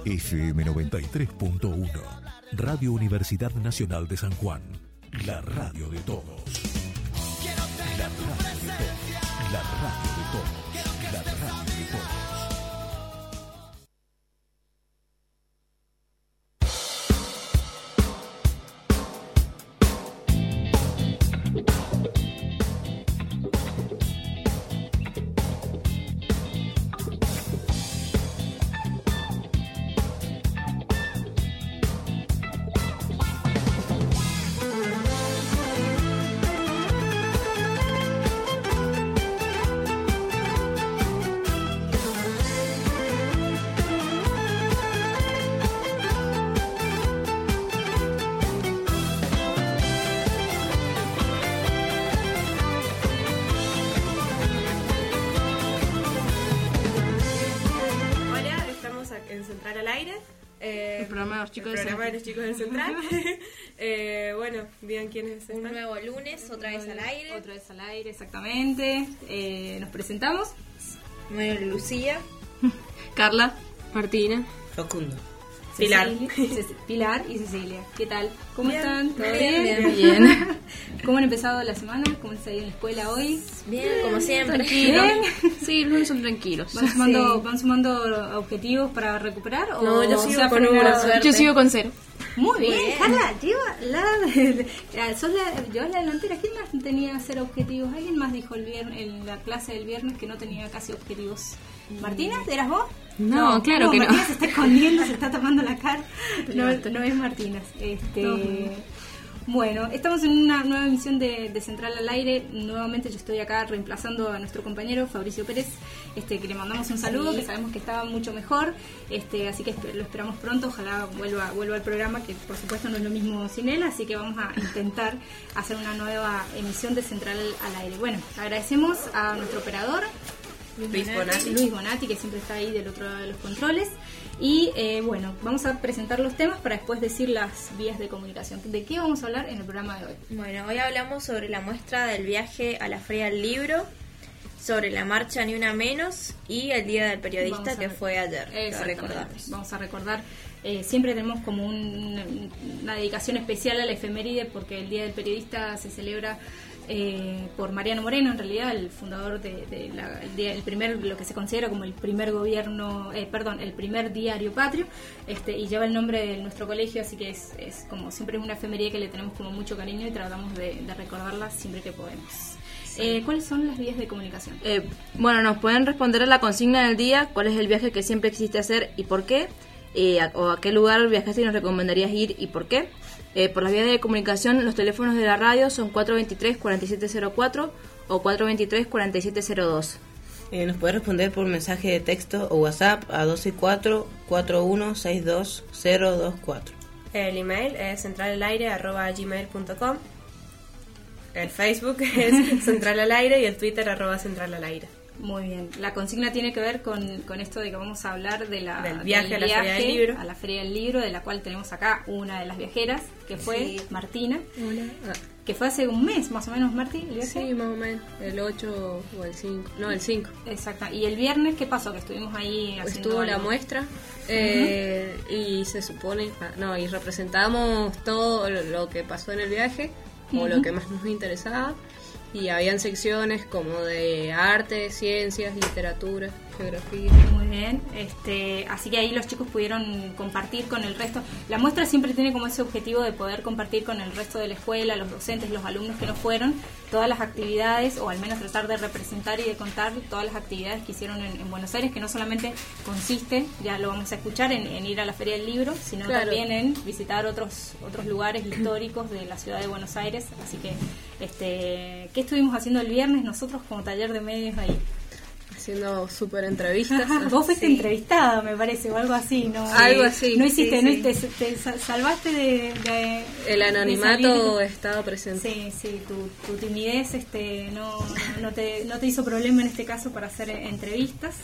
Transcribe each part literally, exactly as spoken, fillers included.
F M noventa y tres punto uno, Radio Universidad Nacional de San Juan, la radio de todos. La radio de todos, la radio de todos, la radio de todos. Chicos el programa de los chicos del Central. eh, bueno, bien, ¿quiénes están? Un nuevo lunes, otra vez al aire. Otra vez al aire, exactamente. Eh, nos presentamos. Bueno, Lucía, Carla, Martina, Facundo, Pilar. Pilar y Cecilia. ¿Qué tal? ¿Cómo bien, están? ¿Todo bien? Bien. Bien. bien. ¿Cómo han empezado la semana? ¿Cómo está ahí en la escuela hoy? Bien, como siempre. Tranquilo. Sí, los lunes son tranquilos. ¿Van sumando, Sí. ¿Van sumando objetivos para recuperar? O No, yo o sigo se ha con frenado? una suerte. Yo sigo con cero. Muy bien, bien. Carla, lleva la, la, sos la, llevas la delantera. ¿Quién más tenía cero objetivos? ¿Alguien más dijo el viernes, en la clase del viernes que no tenía casi objetivos? ¿Martina? ¿Eras vos? No, claro que no. Martina se está escondiendo, se está tapando la cara. No, no es Martina. Este, No. Bueno, estamos en una nueva emisión de, de Central al Aire. Nuevamente yo estoy acá reemplazando a nuestro compañero Fabricio Pérez, este, que le mandamos un saludo, Sí. que sabemos que estaba mucho mejor, este, así que esp- lo esperamos pronto. Ojalá vuelva, vuelva al programa, que por supuesto no es lo mismo sin él, así que vamos a intentar hacer una nueva emisión de Central al Aire. Bueno, agradecemos a nuestro operador Luis Bonatti. Luis Bonatti, que siempre está ahí del otro lado de los controles. Y eh, bueno, vamos a presentar los temas para después decir las vías de comunicación. ¿De qué vamos a hablar en el programa de hoy? Bueno, hoy hablamos sobre la muestra del viaje a la Feria del Libro, sobre la marcha Ni Una Menos y el Día del Periodista, Vamos a que re- fue ayer. que Exactamente. recordamos. Vamos a recordar. Eh, siempre tenemos como un- una dedicación especial a la efeméride, porque el Día del Periodista se celebra eh, por Mariano Moreno, en realidad el fundador de, de la, el, día- el primer, lo que se considera como el primer gobierno, eh, perdón, el primer diario patrio, este, y lleva el nombre de nuestro colegio, así que es, es como siempre es una efeméride que le tenemos como mucho cariño y tratamos de, de recordarla siempre que podemos. Eh, ¿Cuáles son las vías de comunicación? Eh, bueno, nos pueden responder a la consigna del día, cuál es el viaje que siempre quisiste hacer y por qué, eh, a- o a qué lugar viajaste y nos recomendarías ir y por qué. Eh, por las vías de comunicación, los teléfonos de la radio son cuatro dos tres, cuatro siete cero cuatro o cuatro dos tres, cuatro siete cero dos. Eh, nos puede responder por mensaje de texto o WhatsApp a doce cuatro, cuatro uno seis dos cero dos cuatro. El email es centralalaire arroba gmail punto com. El Facebook es Central al Aire y el Twitter arroba Central al Aire. Muy bien. La consigna tiene que ver con, con esto de que vamos a hablar de la, Del viaje a la Feria del Libro. a la Feria del Libro, de la cual tenemos acá una de las viajeras, que fue Sí. Martina, Hola. que fue hace un mes más o menos, Marti, el viaje. Sí, más o menos. El ocho o el cinco. No, el cinco. Exacto. Y el viernes, ¿qué pasó? Que estuvimos ahí haciendo Estuvo la algo. muestra eh, y se supone, ah, no, y representamos todo lo, lo que pasó en el viaje o lo que más nos interesaba, y habían secciones como de arte, ciencias, literatura, geografía. Muy bien, este, así que ahí los chicos pudieron compartir con el resto. La muestra siempre tiene como ese objetivo de poder compartir con el resto de la escuela, los docentes, los alumnos que no fueron, todas las actividades, o al menos tratar de representar y de contar todas las actividades que hicieron en, en Buenos Aires, que no solamente consiste, ya lo vamos a escuchar, en, en ir a la Feria del Libro, sino Claro. también en visitar otros otros lugares históricos de la ciudad de Buenos Aires. Así que, este, ¿qué estuvimos haciendo el viernes nosotros como taller de medios ahí? Haciendo súper entrevistas. Vos fuiste Sí. entrevistada, me parece, o algo así, ¿no? Algo así, No hiciste, sí, no sí. te, te sa- salvaste de, de El de anonimato salir. estaba presente. Sí, sí, tu, tu timidez este, no, no, te, no te hizo problema en este caso para hacer eh, entrevistas.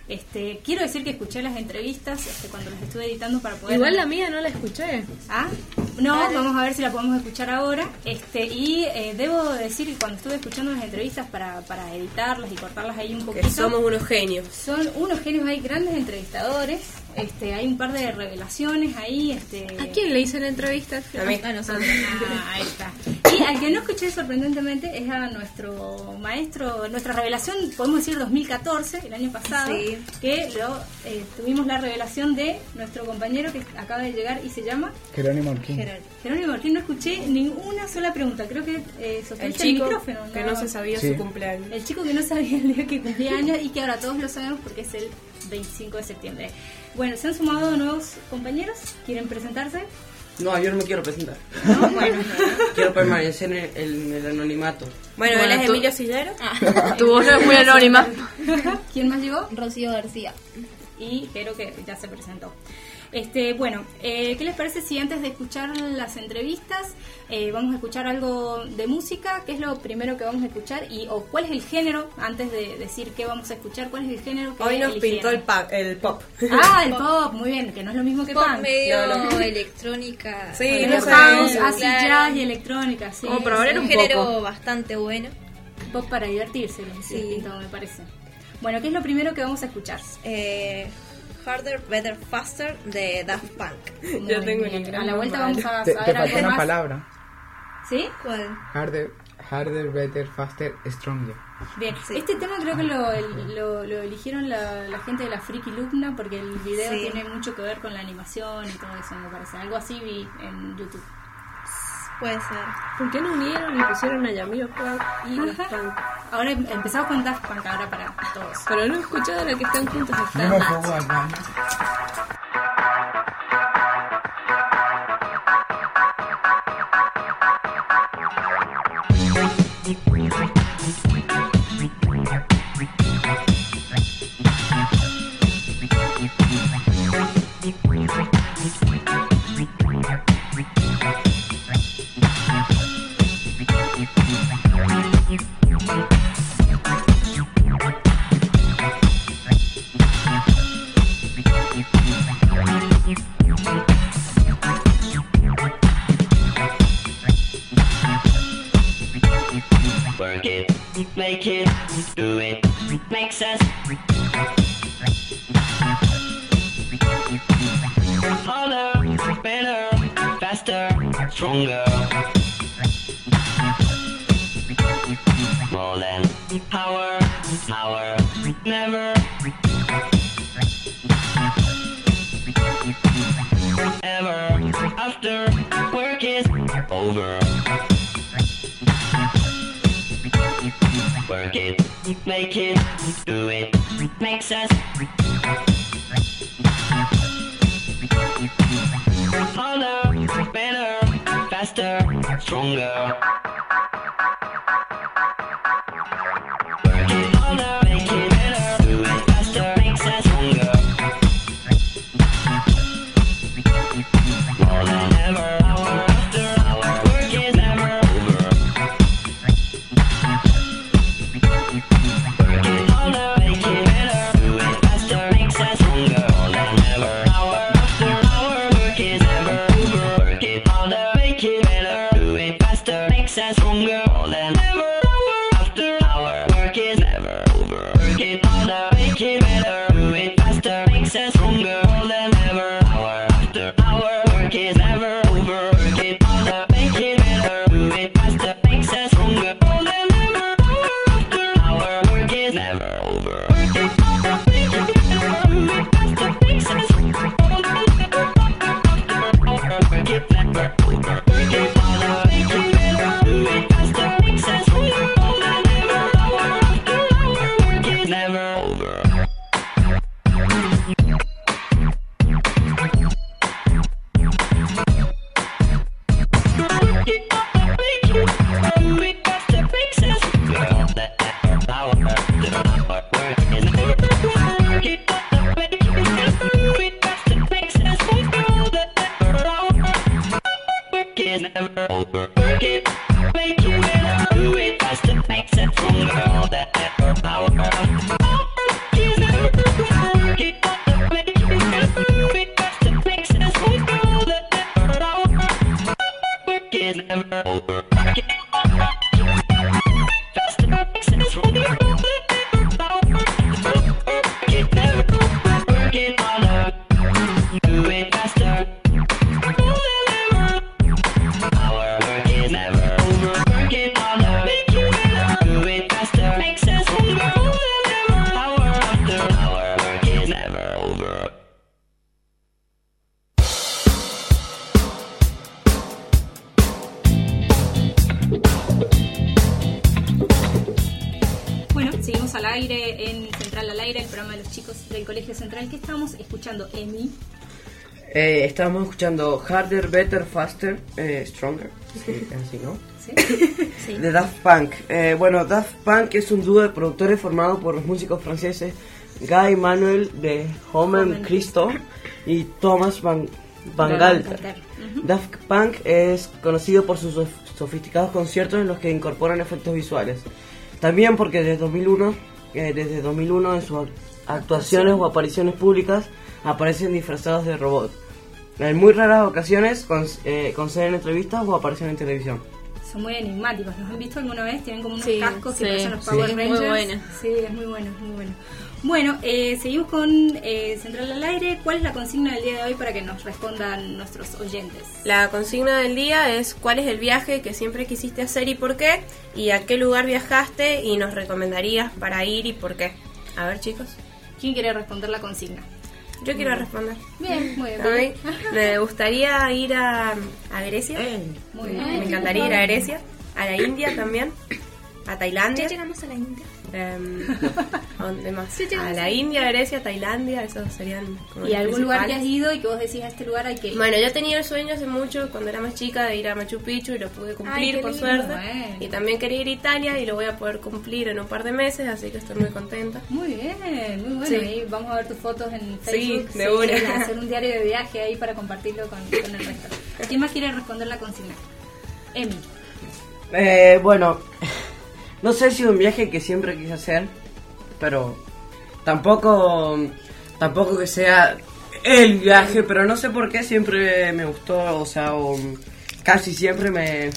Este, quiero decir que escuché las entrevistas este, cuando las estuve editando para poder... Igual la mía no la escuché. ¿Ah? No, vamos a ver si la podemos escuchar ahora. Este, y eh, debo decir que cuando estuve escuchando las entrevistas para, para editarlas y cortarlas ahí un poquito... Que somos unos genios. Son unos genios, hay grandes entrevistadores. Este, hay un par de revelaciones ahí. Este... ¿A quién le hice la entrevista? A mí. A nosotros. Ah, ahí está. Y al que no escuché sorprendentemente es a nuestro maestro, nuestra revelación, podemos decir dos mil catorce, el año pasado, Sí. que lo, eh, tuvimos la revelación de nuestro compañero que acaba de llegar y se llama Jerónimo Orquín. Jerónimo Orquín. No escuché ninguna sola pregunta, creo que eh, El sostuviste chico el micrófono. que no se sabía Sí. su cumpleaños. El chico que no sabía el día que cumplía años y que ahora todos lo sabemos porque es el veinticinco de septiembre. Bueno, se han sumado nuevos compañeros, ¿quieren presentarse? No, yo no me quiero presentar. No, bueno. Quiero permanecer en el, en el anonimato. Bueno, Bueno, él es tú- Emilio Sillero. Tu voz no es muy anónima. ¿Quién más llegó? Rocío García. Y creo que ya se presentó. Este, bueno, eh, ¿qué les parece si antes de escuchar las entrevistas eh, vamos a escuchar algo de música? ¿Qué es lo primero que vamos a escuchar? Y o cuál es el género, antes de decir qué vamos a escuchar, cuál es el género que Hoy nos eligieron? pintó el, pa- el pop. Ah, el pop, muy bien, que no es lo mismo que Pop punk. medio No, no. electrónica. Sí, Pero no es sé. house, acid Claro. jazz y electrónica, sí. Como para variar un un género poco. bastante bueno. Pop para divertirse, lo Sí. pintó, me parece. Bueno, ¿qué es lo primero que vamos a escuchar? Eh, Harder, Better, Faster de Daft Punk. Muy Yo tengo bien. el A la vuelta mal. vamos a Te, te saber faltó algo una más. palabra. ¿Sí? ¿Cuál? Harder, harder, better, faster, stronger. Bien, este tema creo que lo, lo, lo eligieron la, la gente de la Friki Lupna porque el video Sí. tiene mucho que ver con la animación y todo eso, me parece. Algo así vi en YouTube. Puede ser. ¿Por qué no unieron y pusieron a Yamiro Clark y Daft Ajá. Punk? Ahora em- empezamos con Daft Punk ahora para todos. Pero no he escuchado la que están juntos. Yo Están. me pongo al baño. Work it, make it, do it, makes us harder, better, faster, stronger. More than power, power, never. Ever after work is over. Work it, make it, do it, makes us harder, better, faster, stronger. Work it harder, make it better, do it faster, makes us stronger. More than ever, hour after hour, work is never over. Work it harder, make it better, do it faster, makes us stronger. More than ever, hour after hour, work is never over. Work it harder, make it better, do it faster, makes us stronger. More than ever, hour after hour, work is never over. Work it harder, make it better, do it faster, makes us stronger. More than ever, hour after hour, work is never over. Work it harder, make it better, do it faster, makes us stronger. More than ever, hour after hour, work is never over. Work it harder, make it better, do it faster, makes us stronger. More than ever, hour after hour, work is never over. Work it harder, make it better, do it faster, makes us stronger. More than ever, hour after hour, work is never over. Aire, el programa de los chicos del Colegio Central. ¿Qué estamos escuchando, Emi? Eh, estábamos escuchando Harder, Better, Faster, eh, Stronger, sí, así, ¿no? Sí. Sí. De Daft Punk. Eh, bueno, Daft Punk es un dúo de productores formado por los músicos franceses Guy Manuel de Homen Christo y Thomas Van, Van Galter. Uh-huh. Daft Punk es conocido por sus sof- sofisticados conciertos en los que incorporan efectos visuales. También porque desde dos mil uno, eh, desde dos mil uno en sus actuaciones o apariciones públicas aparecen disfrazados de robot. En muy raras ocasiones con, eh, conceden entrevistas o aparecen en televisión. Son muy enigmáticos. ¿Los han visto alguna vez? Tienen como unos Sí, cascos sí, que parecen los sí. Power Es muy Rangers. buena. Sí, es muy bueno, es muy bueno. Bueno, eh, seguimos con eh, Central al Aire. ¿Cuál es la consigna del día de hoy para que nos respondan nuestros oyentes? La consigna del día es cuál es el viaje que siempre quisiste hacer y por qué, y a qué lugar viajaste y nos recomendarías para ir y por qué. A ver, chicos. ¿Quién quiere responder la consigna? Yo quiero responder. Bien, muy bien. A mí me gustaría ir a, a Grecia. Muy bien. Me encantaría ir a Grecia, a la India también, a Tailandia. ¿Ya llegamos a la India? Eh, ¿A dónde más? Sí, A la India, Grecia, Tailandia, esos serían como ¿Y los algún lugar que has principales. ido y que vos decís a este lugar hay que ir? Bueno, yo tenía el sueño hace mucho, cuando era más chica, de ir a Machu Picchu y lo pude cumplir Ay, qué por lindo, suerte. bueno. Y también quería ir a Italia y lo voy a poder cumplir en un par de meses, así que estoy muy contenta. Muy bien, muy bueno. Sí. Ahí vamos a ver tus fotos en Facebook. Sí, de una. Hacer un diario de viaje ahí para compartirlo con, con el resto. ¿Quién más quiere responder la consigna? Emi. Eh, bueno, no sé si un viaje que siempre quise hacer, pero tampoco tampoco que sea el viaje, pero no sé por qué siempre me gustó, o sea, o casi siempre me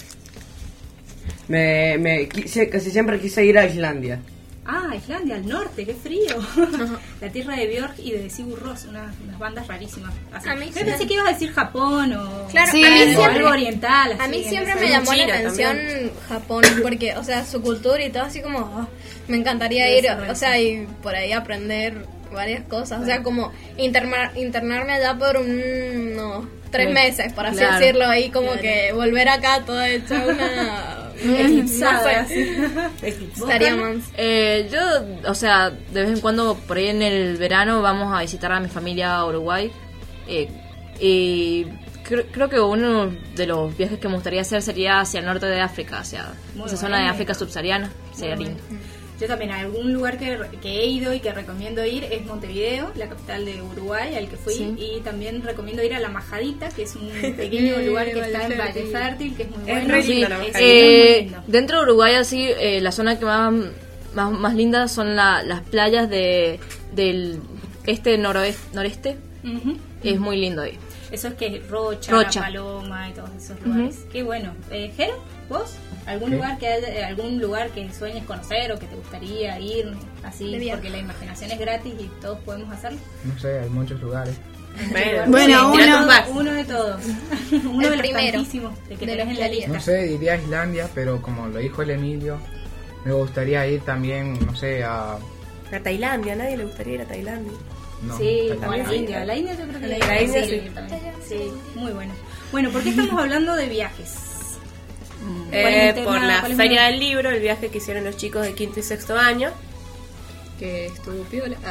me, me quise, casi siempre quise ir a Islandia. Ah, Islandia, al norte, qué frío. La tierra de Björk y de Sigur Rós, unas, unas bandas rarísimas. Así. A mí Yo sí. pensé que ibas a decir Japón o Claro, Sí, a mí o siempre, algo oriental. a así, mí en siempre ese- me llamó la China atención también. Japón, porque, o sea, su cultura y todo así como, oh, me encantaría Debe ir, ser re o sea, y por ahí aprender varias cosas, o sea, como internar, internarme allá por un, no, tres Sí. meses, por así Claro. decirlo, ahí como Claro. que volver acá toda hecha una... Eclipsada, no sé. así. Estaría más. Eh, yo, o sea, de vez en cuando, por ahí en el verano, vamos a visitar a mi familia a Uruguay. Eh, y creo, creo que uno de los viajes que me gustaría hacer sería hacia el norte de África, hacia Muy esa zona de bueno. África subsahariana. Sería Muy lindo. bueno. Yo también, a algún lugar que, que he ido y que recomiendo ir es Montevideo, la capital de Uruguay, al que fui. Sí. Y también recomiendo ir a La Majadita, que es un pequeño lugar que está en Valle Fértil, que es muy bueno. re Sí, lindo, La es Majadita. muy Eh, lindo. dentro de Uruguay, así, eh, la zona que más, más, más linda son la- las playas de del este noroeste, noreste. Ujú. Es muy lindo ahí. Eso es que es Rocha, Rocha. La Paloma y todos esos lugares. Qué bueno. Eh, Jero, ¿vos? ¿Algún lugar que haya- eh, algún lugar que sueñes conocer o que te gustaría ir así? De viaje. Porque la imaginación es gratis y todos podemos hacerlo. No sé, hay muchos lugares. Bueno, Sí, uno, tira tu pack. Uno de todos. Uno El de los primero. tantísimos de que De tenés los en la que lista. No sé, iría a Islandia, pero como lo dijo el Emilio, me gustaría ir también, no sé, a... a Tailandia, a nadie le gustaría ir a Tailandia. No, Sí, a o a la Tailandia. India. La India yo creo que La la India sí, sí. también. Sí, muy bueno. Bueno, ¿por qué estamos hablando de viajes? ¿Cuál es Eh, el tema? por la ¿Cuál es Feria el- del Libro, el viaje que hicieron los chicos de quinto y sexto año. Que estuvo piola. Ah.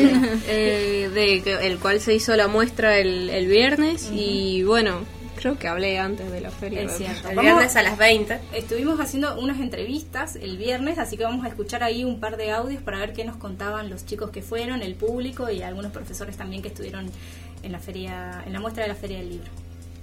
Eh, de que- el cual se hizo la muestra el, el viernes. Y bueno, creo que hablé antes de la feria. Es cierto. El Vamos- viernes a las veinte. Estuvimos haciendo unas entrevistas el viernes, así que vamos a escuchar ahí un par de audios para ver qué nos contaban los chicos que fueron, el público y algunos profesores también que estuvieron en la feria, en la muestra de la Feria del Libro.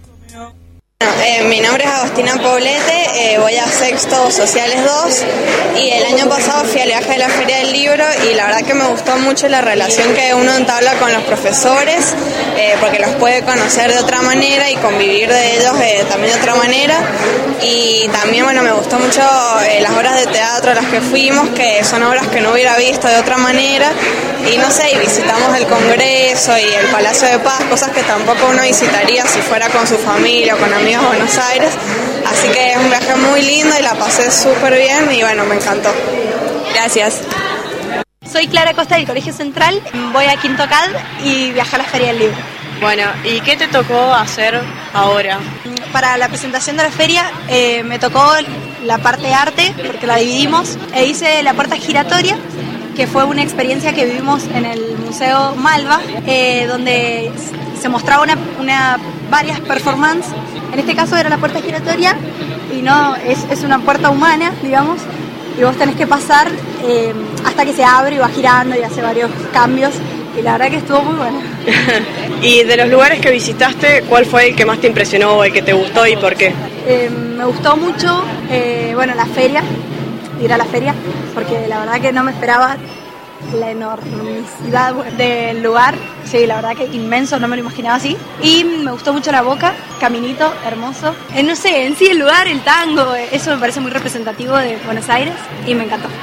Eh, mi nombre es Agostina Poblete, eh, voy a sexto Sociales dos y el año pasado fui al viaje de la Feria del Libro y la verdad que me gustó mucho la relación que uno entabla con los profesores, eh, porque los puede conocer de otra manera y convivir de ellos eh, también de otra manera. Y también bueno, me gustó mucho eh, las obras de teatro a las que fuimos, que son obras que no hubiera visto de otra manera. Y no sé, y visitamos el Congreso y el Palacio de Paz, cosas que tampoco uno visitaría si fuera con su familia o con amigos de Buenos Aires. Así que es un viaje muy lindo y la pasé súper bien y bueno, me encantó. Gracias. Soy Clara Costa del Colegio Central, voy a Quinto C A D y viajé a la Feria del Libro. Bueno, ¿y qué te tocó hacer ahora? Para la presentación de la feria eh, me tocó la parte arte, porque la dividimos, e hice la puerta giratoria que fue una experiencia que vivimos en el Museo Malva, eh, donde se mostraba una, una, varias performances. En este caso era la puerta giratoria y no es, es una puerta humana, digamos, y vos tenés que pasar eh, hasta que se abre y va girando y hace varios cambios, y la verdad que estuvo muy bueno. Y de los lugares que visitaste, ¿cuál fue el que más te impresionó, el que te gustó y por qué? Eh, me gustó mucho, eh, bueno, la feria, ir a la feria, porque la verdad que no me esperaba la enormidad del lugar. Sí, la verdad que inmenso, no me lo imaginaba así. Y me gustó mucho la Boca, caminito hermoso. Eh, no sé, en sí el lugar, el tango, eh, eso me parece muy representativo de Buenos Aires y me encantó.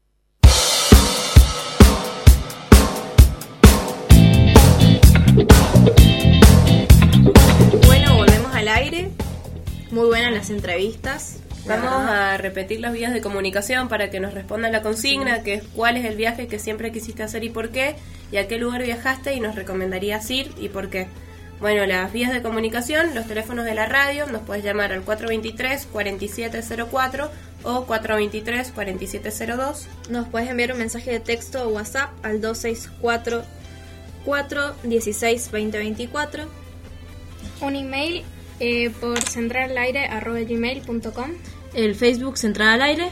Bueno, volvemos al aire. Muy buenas las entrevistas. Vamos a repetir las vías de comunicación para que nos respondan la consigna, que es cuál es el viaje que siempre quisiste hacer y por qué, y a qué lugar viajaste y nos recomendarías ir y por qué. Bueno, las vías de comunicación, los teléfonos de la radio, nos puedes llamar al cuatro veintitrés, cuarenta y siete cero cuatro o cuatro veintitrés, cuarenta y siete cero dos. Nos puedes enviar un mensaje de texto o WhatsApp al dos seis cuatro, cuatro uno seis, dos cero dos cuatro. Un email eh, por centralaire arroba gmail punto com. El Facebook Central al Aire.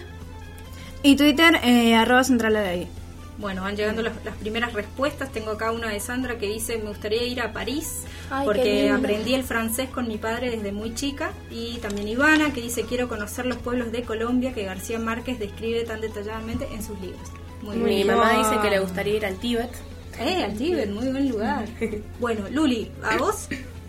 Y Twitter, eh, arroba Central al Aire. Bueno, van llegando las, las primeras respuestas. Tengo acá una de Sandra que dice: me gustaría ir a París. Ay, porque aprendí el francés con mi padre desde muy chica. Y también Ivana, que dice: quiero conocer los pueblos de Colombia que García Márquez describe tan detalladamente en sus libros. Muy Mi bien. mamá dice que le gustaría ir al Tíbet. Eh, al Tíbet, muy buen lugar. Bueno, Luli, ¿a vos?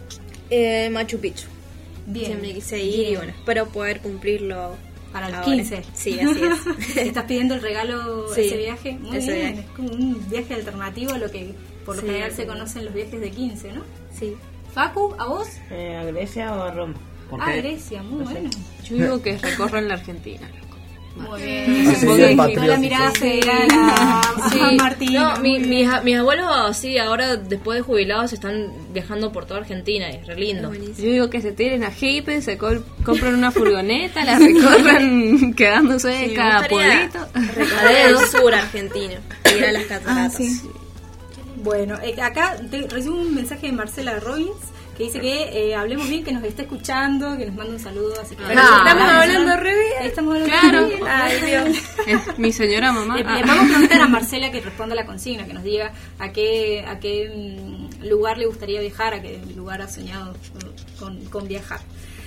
Eh, Machu Picchu. Bien. Siempre quise ir Bien. y bueno, espero poder cumplirlo para el ahora. quince. Sí, así es. ¿Estás pidiendo el regalo Sí, ese viaje? Muy ese bien, viaje. es como un viaje alternativo a lo que por lo Sí, general sí. se conocen los viajes de quince, ¿no? Sí. Facu, ¿a vos? Eh, ¿A Grecia o a Roma? Ah, Grecia, muy bueno. Yo digo que recorran la Argentina. Muy bien. Sí, sí, Toda la mirada federal a, Sí. a Martín. No, mi- mis, a- mis abuelos, sí, ahora después de jubilados están viajando por toda Argentina, es re lindo. Yo digo que se tiren a hippie, se col- compran una furgoneta, la recorran quedándose Sí, cada me gustaría pueblito. recorrer el sur argentino, ir a las cataratas. Ah, sí. Bueno, eh, acá te- recibo un mensaje de Marcela Robbins que dice que eh, hablemos bien, que nos está escuchando, que nos manda un saludo. Así que Pero si estamos hablando re bien. Estamos hablando Claro. re bien. Ay, Dios. Es mi señora mamá. Le, Ah. le vamos a preguntar a Marcela que responda a la consigna, que nos diga a qué a qué mm, lugar le gustaría viajar, a qué lugar ha soñado con, con viajar.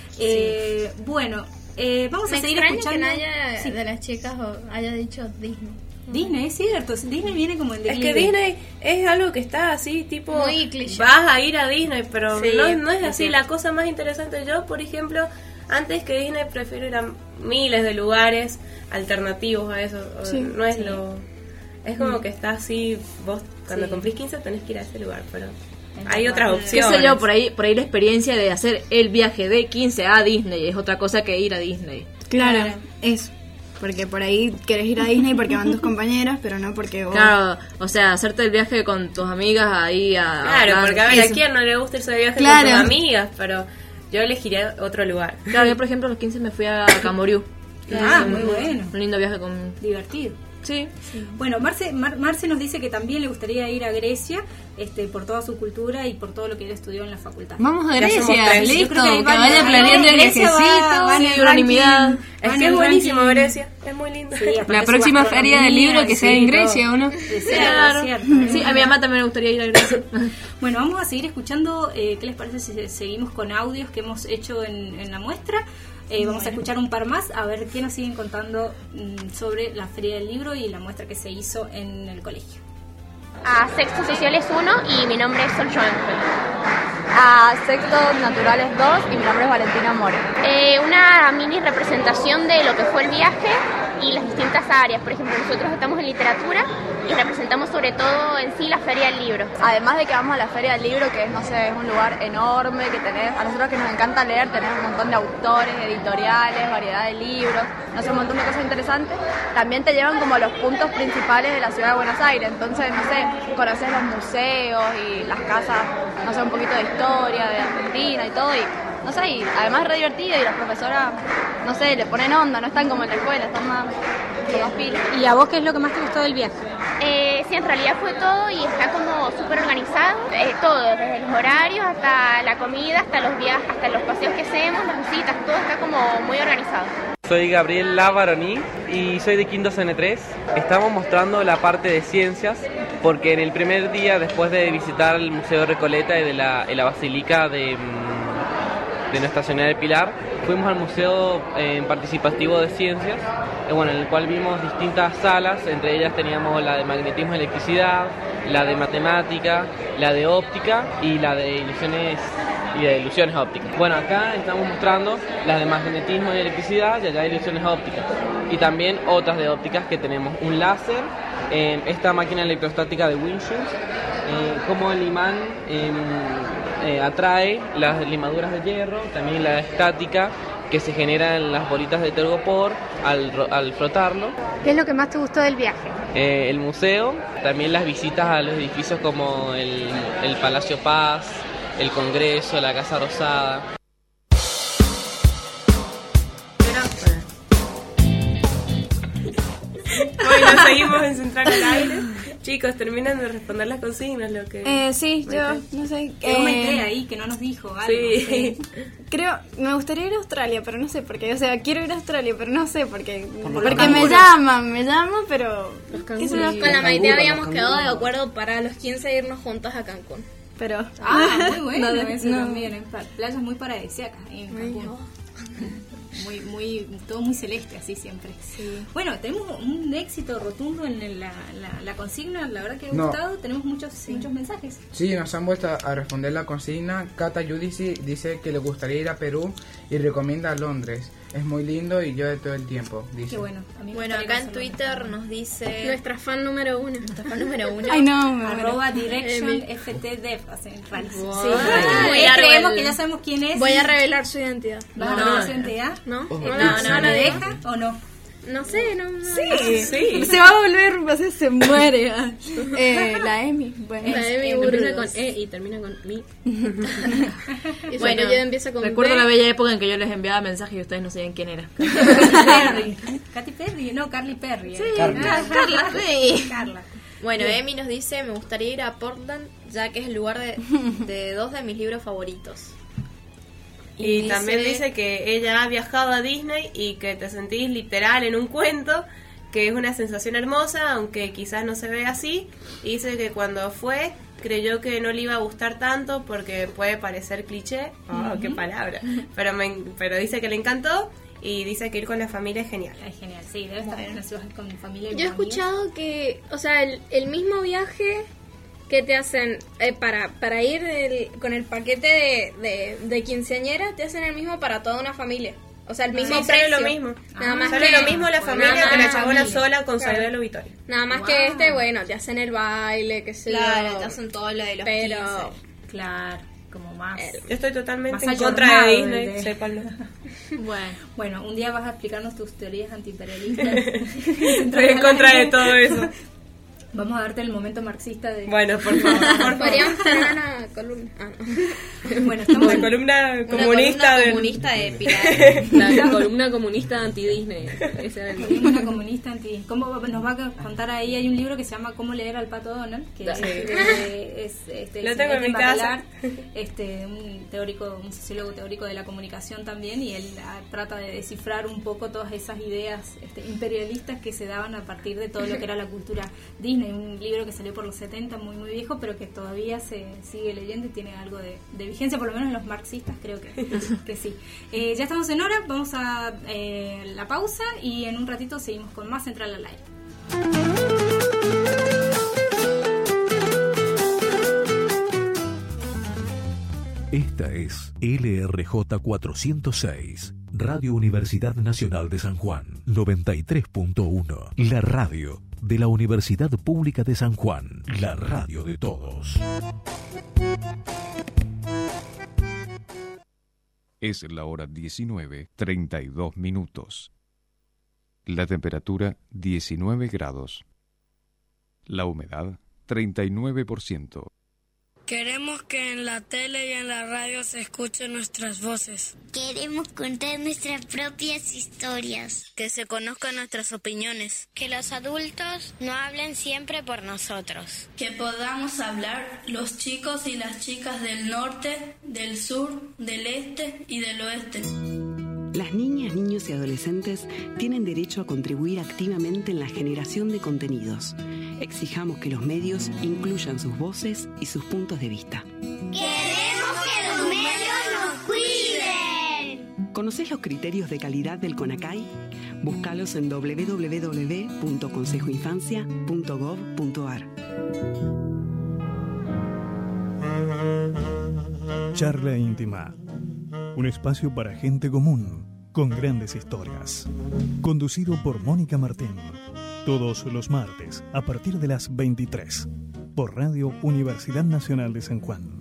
Eh, bueno, eh, vamos Me a seguir extraña escuchando. que nadie Sí. de las chicas o- haya dicho Disney. Disney, es cierto, Disney viene como en Es que declive. Disney es algo que está así, tipo, Muy cliché. vas a ir a Disney, pero Sí, no, no es es así. cierto. La cosa más interesante, yo, por ejemplo, antes que Disney prefiero ir a miles de lugares alternativos a eso. O- Sí, no es sí. lo... Es como Mm. que está así, vos cuando Sí. cumplís quince tenés que ir a ese lugar, pero Es hay verdad. otras ¿Qué opciones. sé yo? Por ahí, por ahí la experiencia de hacer el viaje de quince a Disney es otra cosa que ir a Disney. Claro, eso. Porque por ahí querés ir a Disney porque van tus compañeras, pero no porque vos... Claro, o sea, hacerte el viaje con tus amigas ahí a... Claro, a- porque a ver, eso. ¿a quién no le gusta irse de viaje Claro. con tus amigas? Pero yo elegiría otro lugar. Claro, yo por ejemplo a los quince me fui a Camboriú. Ah, Sí, muy bueno. Un lindo viaje con... Divertido. Sí. Bueno, Marce, Mar- Marce nos dice que también le gustaría ir a Grecia, este, por toda su cultura y por todo lo que él estudió en la facultad. Vamos a Ya Grecia, somos tres. Yo listo, creo hay que varios- vaya hay planeando varios. el Grecia va- viajecito, va en sí, el unanimidad. ranking, Es va en que el es buenísimo ranking. Grecia, es muy lindo. Sí, aparte la su próxima gastronomía, feria del libro que sí, sea en todo. Grecia, ¿o no? Es cierto, Claro. es cierto. Sí, a mi mamá también le gustaría ir a Grecia. Bueno, vamos a seguir escuchando. Eh, ¿Qué les parece si seguimos con audios que hemos hecho en, en la muestra? Eh, vamos a escuchar un par más a ver qué nos siguen contando mm, sobre la Feria del Libro y la muestra que se hizo en el colegio. A Sexto Sociales uno y mi nombre es Sol Schoenfeld. A Sexto Naturales dos y mi nombre es Valentina More. Eh, una mini representación de lo que fue el viaje y las distintas áreas. Por ejemplo, nosotros estamos en literatura y representamos sobre todo en sí la Feria del Libro. Además de que vamos a la Feria del Libro, que es, no sé, es un lugar enorme, que tenés, a nosotros que nos encanta leer, tenemos un montón de autores, editoriales, variedad de libros, no sé, un montón de cosas interesantes. También te llevan como a los puntos principales de la ciudad de Buenos Aires, entonces, no sé, conoces los museos y las casas, no sé, un poquito de historia de Argentina y todo, y no sé, y además es re divertido y las profesoras, no sé, le ponen onda, no están como en la escuela, están más Sí. ¿Y a vos qué es lo que más te gustó del viaje? Eh, sí, en realidad fue todo y está como súper organizado, eh, todo, desde los horarios hasta la comida, hasta los viajes, hasta los paseos que hacemos, las visitas, todo está como muy organizado. Soy Gabriel Lavaroní y soy de Quinto C N tres. Estamos mostrando la parte de ciencias porque en el primer día, después de visitar el Museo de Recoleta y de la, y la Basílica de, de Nuestra Señora del Pilar, fuimos al Museo eh, Participativo de Ciencias, eh, bueno, en el cual vimos distintas salas, entre ellas teníamos la de magnetismo y electricidad, la de matemática, la de óptica y la de ilusiones y de ilusiones ópticas. Bueno, acá estamos mostrando las de magnetismo y electricidad y allá hay ilusiones ópticas. Y también otras de ópticas que tenemos un láser, eh, esta máquina electrostática de Winchus, eh, como el imán eh, eh, atrae las limaduras de hierro, también la estática que se genera en las bolitas de telgopor al, al frotarlo. ¿Qué es lo que más te gustó del viaje? Eh, el museo, también las visitas a los edificios como el, el Palacio Paz, el Congreso, la Casa Rosada. Bueno, seguimos en Central al Aire. Chicos, terminan de responder las consignas, lo que... Eh, sí, yo, no sé... ¿Qué eh, meté ahí que no nos dijo algo? Sí. Sí. Creo, me gustaría ir a Australia, pero no sé por qué. O sea, quiero ir a Australia, pero no sé por qué. Por Porque los me canguros. llaman, me llaman, pero... Con la Maite habíamos quedado de acuerdo para los quince irnos juntos a Cancún. Pero... Ah, muy bueno No, eso no. también. En pa- playas muy paradisíacas ahí en Cancún. Muy, muy, todo muy celeste, así siempre. Bueno, tenemos un éxito rotundo en la, la, la consigna, la verdad que ha No. gustado, tenemos muchos, muchos mensajes. Sí, nos han vuelto a responder la consigna. Cata Judici dice que le gustaría ir a Perú y recomienda Londres. Es muy lindo y llueve todo el tiempo, dice. Qué bueno. A mí me Bueno, gustaría acá en conocerlo. Twitter nos dice... Nuestra fan número uno. Nuestra fan número uno. Ay, no, me muero. Arroba direction Emi. F T Dev, hacen rarísimo. Wow. Sí, Muy eh, largo creemos el- que ya sabemos quién es. Voy a revelar su identidad. ¿Vas a No. revelar su identidad? ¿No? Eh, No, ¿No, no, no, no, le no. deja o no? No sé, no. no Sí, Sí. se va a volver, o sea, se muere. ah. Eh, la Emi, bueno. La Emi Eh, empieza Burgos. con E y termina con mi. Y su Bueno, apellido empieza con Recuerdo B. la bella época en que yo les enviaba mensajes y ustedes no sabían quién era. Perry. Katy Perry, no, Carly Perry. Sí, eh. Carla. Ah, Carla, sí. Carla. Bueno, Bien. Emi nos dice, me gustaría ir a Portland, ya que es el lugar de, de dos de mis libros favoritos. Y dice- también dice que ella ha viajado a Disney y que te sentís literal en un cuento, que es una sensación hermosa, aunque quizás no se ve así. Y dice que cuando fue, creyó que no le iba a gustar tanto porque puede parecer cliché. Oh, qué palabra. Pero, me, pero dice que le encantó y dice que ir con la familia es genial. Es genial, sí, debe estar bien si vas con mi familia. y Yo he con amigos. escuchado que, o sea, el, el mismo viaje que te hacen eh, para, para ir el- con el paquete de, de, de quinceañera, te hacen el mismo para toda una familia. O sea, el mismo Sí, sale precio. lo mismo. Nada más Sale que, lo mismo la familia nada que la más chabona familia. sola con Claro. Sagrado Vittorio. Nada más que este, bueno, te hacen el baile, que sé Claro, yo. te hacen todo lo de los Pero quince. Claro, como más. Yo estoy totalmente Más en contra de ayornado Disney, de- sépanlo. Bueno, bueno, un día vas a explicarnos tus teorías antiimperialistas. Estoy en contra de todo eso. Vamos a darte el momento marxista de... Bueno, por favor, por favor. podríamos tener una columna. Ah, no. Bueno, estamos La en- columna Una comunista columna del- comunista de Pilar. La columna comunista anti-Disney. Ese era el Una comunista anti... ¿Cómo va- nos va a contar ahí? Hay un libro que se llama Cómo leer al Pato Donald, que Sí. es, de- es este, Lo tengo en mi Bachelard, casa. este, un teórico, un sociólogo teórico de la comunicación también, y él ah, trata de descifrar un poco todas esas ideas este, imperialistas que se daban a partir de todo lo que era la cultura Disney. Un libro que salió por los setenta, muy muy viejo, pero que todavía se sigue leyendo y tiene algo de, de vigencia, por lo menos los marxistas creo que, que sí. Eh, ya estamos en hora, vamos a eh, la pausa y en un ratito seguimos con más Central al Aire. Esta es L R J cuatrocientos seis, Radio Universidad Nacional de San Juan, noventa y tres punto uno, la radio de la Universidad Pública de San Juan, la radio de todos. Es la hora diecinueve, treinta y dos minutos. La temperatura diecinueve grados. La humedad treinta y nueve por ciento. Queremos que en la tele y en la radio se escuchen nuestras voces. Queremos contar nuestras propias historias. Que se conozcan nuestras opiniones. Que los adultos no hablen siempre por nosotros. Que podamos hablar los chicos y las chicas del norte, del sur, del este y del oeste. Las niñas, niños y adolescentes tienen derecho a contribuir activamente en la generación de contenidos. Exijamos que los medios incluyan sus voces y sus puntos de vista. ¡Queremos que los medios nos cuiden! ¿Conocés los criterios de calidad del CONACAI? Búscalos en doble u doble u doble u punto consejo infancia punto gov punto a r. Charla íntima. Un espacio para gente común, con grandes historias. Conducido por Mónica Martín. Todos los martes, a partir de las veintitrés. Por Radio Universidad Nacional de San Juan.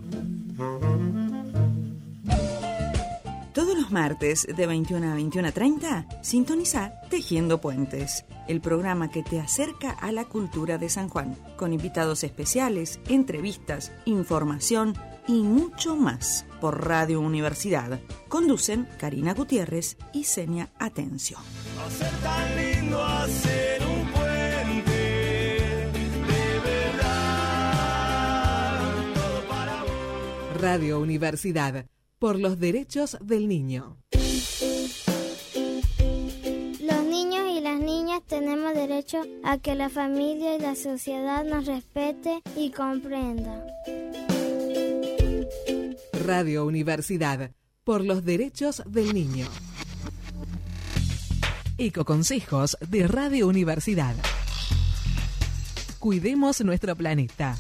Todos los martes, de veintiuna a veintiuna treinta, sintoniza Tejiendo Puentes, el programa que te acerca a la cultura de San Juan, con invitados especiales, entrevistas, información y mucho más, por Radio Universidad. Conducen Karina Gutiérrez y Senia Atencio. Hacer tan lindo hacer un puente, de verdad, todo para vos. Radio Universidad, por los derechos del niño. Los niños y las niñas tenemos derecho a que la familia y la sociedad nos respete y comprenda. Radio Universidad, por los derechos del niño. Ecoconsejos de Radio Universidad. Cuidemos nuestro planeta.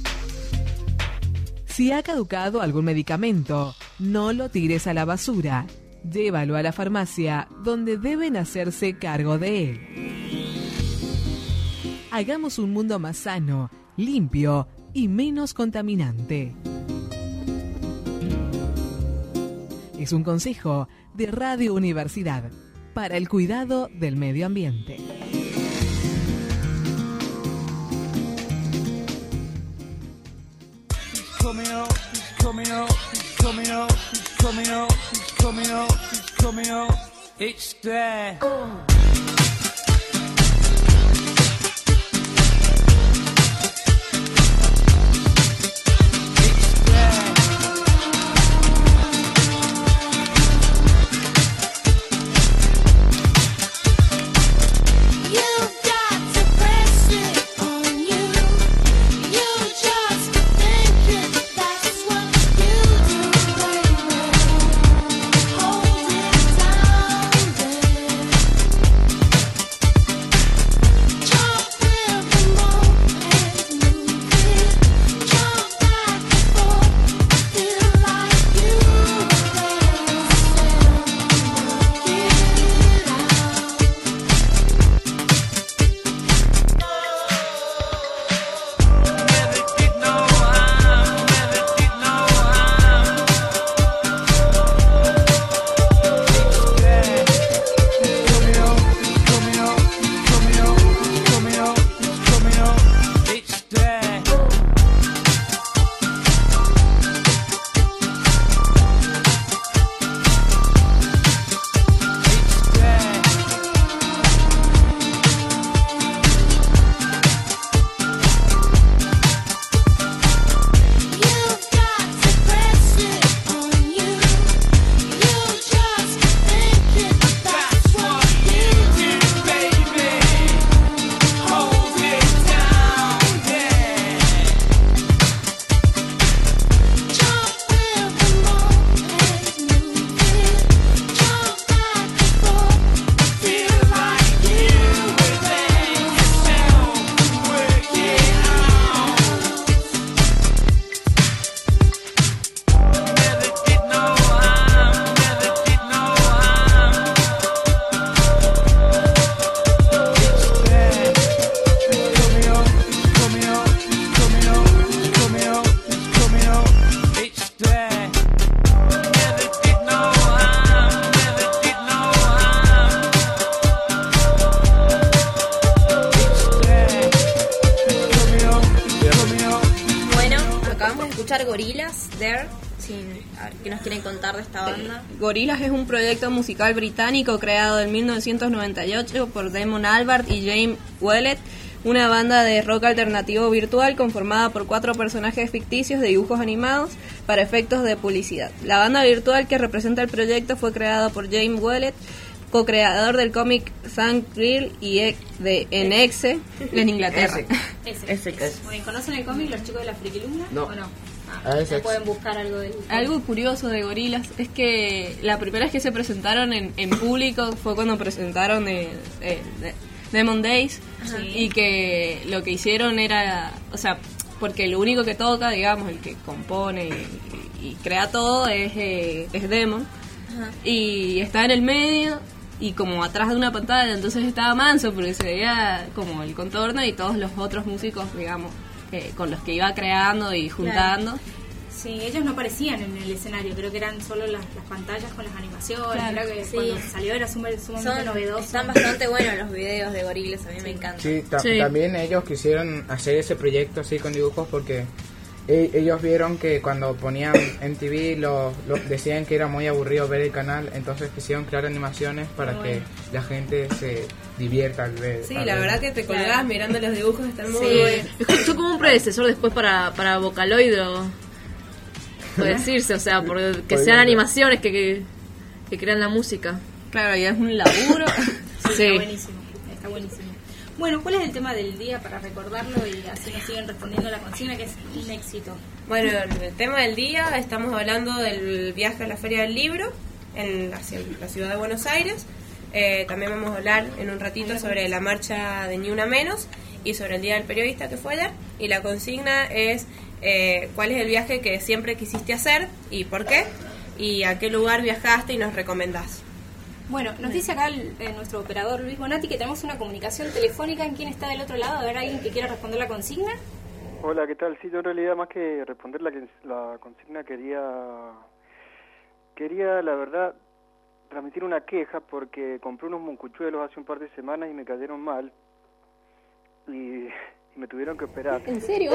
Si ha caducado algún medicamento, no lo tires a la basura. Llévalo a la farmacia, donde deben hacerse cargo de él. Hagamos un mundo más sano, limpio y menos contaminante. Es un consejo de Radio Universidad para el cuidado del medio ambiente. Coming up, coming up, coming up, coming up, coming up, coming up, it's there. acabamos de escuchar Gorillaz, There, sin, a ver, ¿qué nos quieren contar de esta banda? Gorillaz es un proyecto musical británico creado en mil novecientos noventa y ocho por Damon Albarn y James Whelan, una banda de rock alternativo virtual conformada por cuatro personajes ficticios de dibujos animados para efectos de publicidad. La banda virtual que representa el proyecto fue creada por James Whelan, co-creador del cómic Sam Creel y e- de en Exe en Inglaterra. Essex. ¿Conocen el cómic los chicos de la Frikilumna? No. ¿O no? Ah, Ah, pueden buscar algo de Algo curioso de Gorillaz es que la primera vez que se presentaron en, en público fue cuando presentaron eh, eh, Demon Days. Ajá. Y que lo que hicieron era, o sea, porque el único que toca, digamos, el que compone y, y crea todo es, eh, es Demon. Ajá. Y está en el medio y como atrás de una pantalla, entonces estaba manso porque se veía como el contorno y todos los otros músicos, digamos, eh, con los que iba creando y juntando. Claro. Sí, ellos no aparecían en el escenario, creo que eran solo las, las pantallas con las animaciones. Claro, creo que sí. cuando salió era sumamente, sumamente Son- novedoso. Están bastante buenos los videos de Gorillaz, a mí me encantan. Sí, ta- también ellos quisieron hacer ese proyecto así con dibujos porque e- ellos vieron que cuando ponían en T V lo, lo- decían que era muy aburrido ver el canal, entonces quisieron crear animaciones para Muy que bueno. la gente se divierta al ver. Sí, al la ver. verdad que te colgás mirando los dibujos, están muy Sí. buenos. Fue como un predecesor después para, para Vocaloid, o- puede decirse, o sea, por, que Podría sean ser. animaciones que, que, que crean la música. Claro, ya es un laburo. Sí, Sí. está buenísimo, está buenísimo. Bueno, ¿cuál es el tema del día para recordarlo y así nos siguen respondiendo la consigna, que es un éxito? Bueno, el tema del día, estamos hablando del viaje a la Feria del Libro en hacia la ciudad de Buenos Aires. Eh, también vamos a hablar en un ratito sobre la marcha de Ni Una Menos y sobre el Día del Periodista que fue ayer. Y la consigna es eh, cuál es el viaje que siempre quisiste hacer y por qué, y a qué lugar viajaste y nos recomendás. Bueno, nos dice acá el- eh, nuestro operador Luis Bonatti que tenemos una comunicación telefónica. ¿En quién está del otro lado? A ver, ¿alguien que quiera responder la consigna? Hola, ¿qué tal? Sí, yo en realidad más que responder la, que- la consigna quería, quería la verdad transmitir una queja porque compré unos moncuchuelos hace un par de semanas y me cayeron mal y, y me tuvieron que operar. ¿En serio?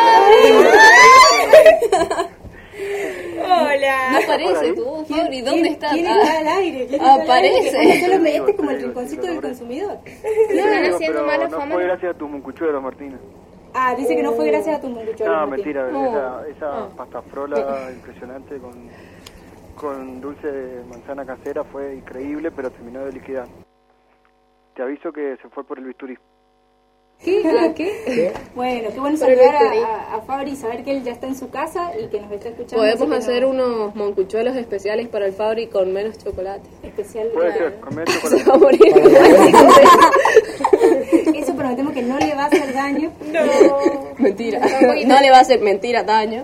Hola. No aparece tu voz, Fabri. ¿Dónde ¿Quién- estás? quién Ah, está al aire? ¿Quién está al aparece. aire? Solo me- Este es como el rinconcito del consumidor. Claro, haciendo pero mala no fama. fue gracias a tus moncuchuelos, Martina. Ah, dice que no fue gracias a tu moncuchuelo. No, Martín. mentira, Oh. esa, esa Oh. pasta frola impresionante con, con dulce de manzana casera fue increíble, pero terminó de liquidar. Te aviso que se fue por el bisturí. ¿Qué? ¿Ah, qué? Bueno, qué bueno Pero saludar Victory. a, a, a Fabri y saber que él ya está en su casa y que nos está escuchando. Podemos así que hacer no- unos moncuchuelos especiales para el Fabri con menos chocolate. Especial. Puede ser, comer chocolate. Se va a morir. Eso prometemos que no le va a hacer daño. Mentira. No le va a hacer mentira, daño.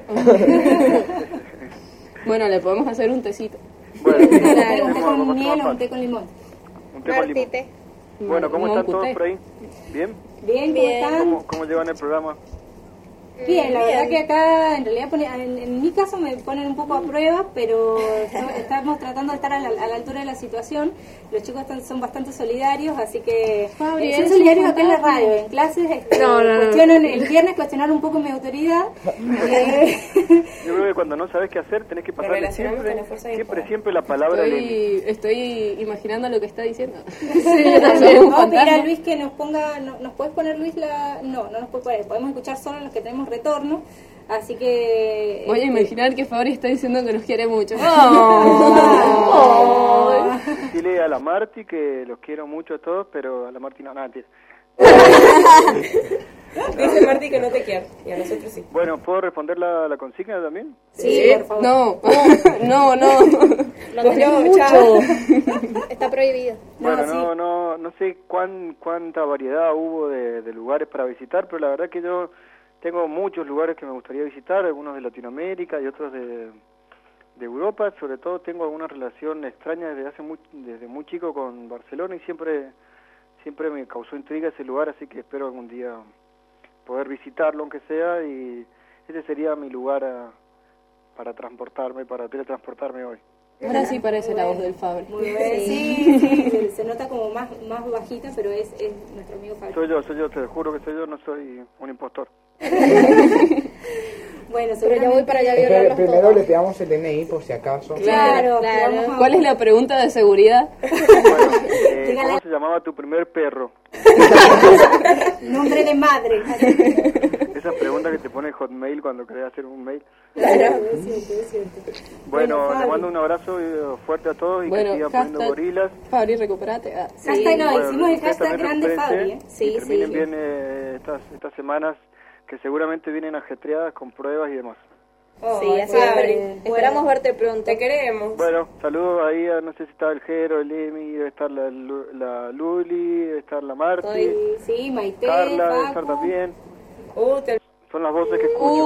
Bueno, le podemos hacer un tecito. Un té- un té vamos a con miel o tomar un té con limón. Un té con limón. Bueno, ¿cómo están todos por ahí? ¿Bien? Bien, ¿cómo están? ¿Cómo, cómo llevan el programa? Bien, la Bien. verdad que acá en realidad pone- en, en mi caso me ponen un poco a prueba, pero estamos- estamos tratando de estar a la, a la altura de la situación. Los chicos están, son bastante solidarios, así que Fabri, eh, son eres solidarios un acá en la fantasma. radio. En clases este, No, no, no. cuestionan, el viernes cuestionaron un poco mi autoridad. Eh, Yo creo que cuando no sabes qué hacer tenés que pasarle relacionamos siempre, con la fuerza de siempre, siempre la palabra Lenin. Estoy, estoy imaginando lo que está diciendo. Sí, yo también, un Vamos a pedir a fantasma. Luis que nos ponga, no, ¿nos puedes poner Luis la...? No, no nos puede poner, podemos escuchar solo los que tenemos retorno, así que... Voy a este, imaginar que Fabri está diciendo que nos quiere mucho. Oh. Dile a la Marti que los quiero mucho a todos, pero a la Marti no, nada, mentira. Dice Marti que no te quiere, y a nosotros sí. Bueno, ¿puedo responder la, la consigna también? Sí, por favor. No, no, no. Lo tenemos No, mucho. Está prohibido. Bueno, no, no, no sé cuán, cuánta variedad hubo de, de lugares para visitar, pero la verdad que yo tengo muchos lugares que me gustaría visitar, algunos de Latinoamérica y otros de, de Europa. Sobre todo tengo alguna relación extraña desde hace muy, desde muy chico con Barcelona y siempre, siempre me causó intriga ese lugar, así que espero algún día poder visitarlo aunque sea, y ese sería mi lugar a- para transportarme, para teletransportarme hoy. Ahora sí parece la voz del Fabri. Muy bien, sí, sí, se, se nota como más, más bajita, pero es, es nuestro amigo Fabio. Soy yo, soy yo, te juro que soy yo, no soy un impostor. Bueno, Bueno, pero ya voy para allá a Espera, violarlos primero todos. le pegamos el D N I por si acaso. Claro, claro. vamos a- ¿Cuál es la pregunta de seguridad? Eh, ¿Cómo se llamaba tu primer perro? Nombre de madre. Esa pregunta que te pone Hotmail cuando querés hacer un mail. Claro, es cierto, es cierto. Bueno, Bueno, les Fabri. mando un abrazo eh, fuerte a todos y Bueno, que sigan poniendo hashtag- gorilas. Fabri, recuperate. Ah, Sí, hashtag no, Bueno, hicimos el ustedes hashtag también grande recupérense Fabri, ¿eh? y Sí, terminen sí. bien eh, estas, estas semanas que seguramente vienen ajetreadas con pruebas y demás. Sí, así es. Esperamos verte pronto. Te queremos. Bueno, saludos ahí a, no sé si está el Jero, el Emi, debe estar la, Lu- la Luli, debe estar la Marti, Sí, sí, Maite, Carla debe estar Facu. también. Uh, te- Son las voces que escucho.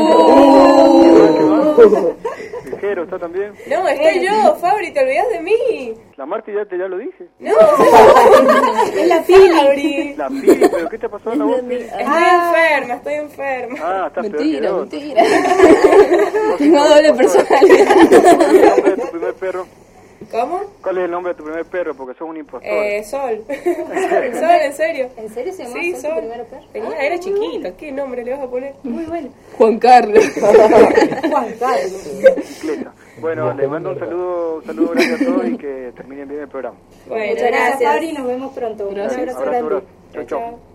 El Jero está también. No, estoy yo, Fabri, te olvidas de mí. La Marti ya, te, ya lo dije. No, Es la Pili. La Pili, pero ¿qué te ha pasado a la voz? Pili? estoy enferma, estoy enferma. Ah, estás peor que Mentira, yo. mentira. Tengo doble personalidad. ¿Cuál es el nombre de tu primer perro? ¿Cómo? ¿Cuál es el nombre de tu primer perro? Porque sos un impostor. Eh, Sol. Sol, en serio. ¿En serio se llamaba Sí, Sol tu Sol. primero perro? Tenía, era chiquito, ¿qué nombre le vas a poner? Muy bueno. Juan Carlos. Juan Carlos. Bicicleta. Bueno, les mando un saludo, un saludo grande a todos y que terminen bien el programa. Bueno, Muchas gracias, gracias. Fabri, nos vemos pronto. Un Gracias. abrazo Abrazo, grande. abrazo. Chau, chau.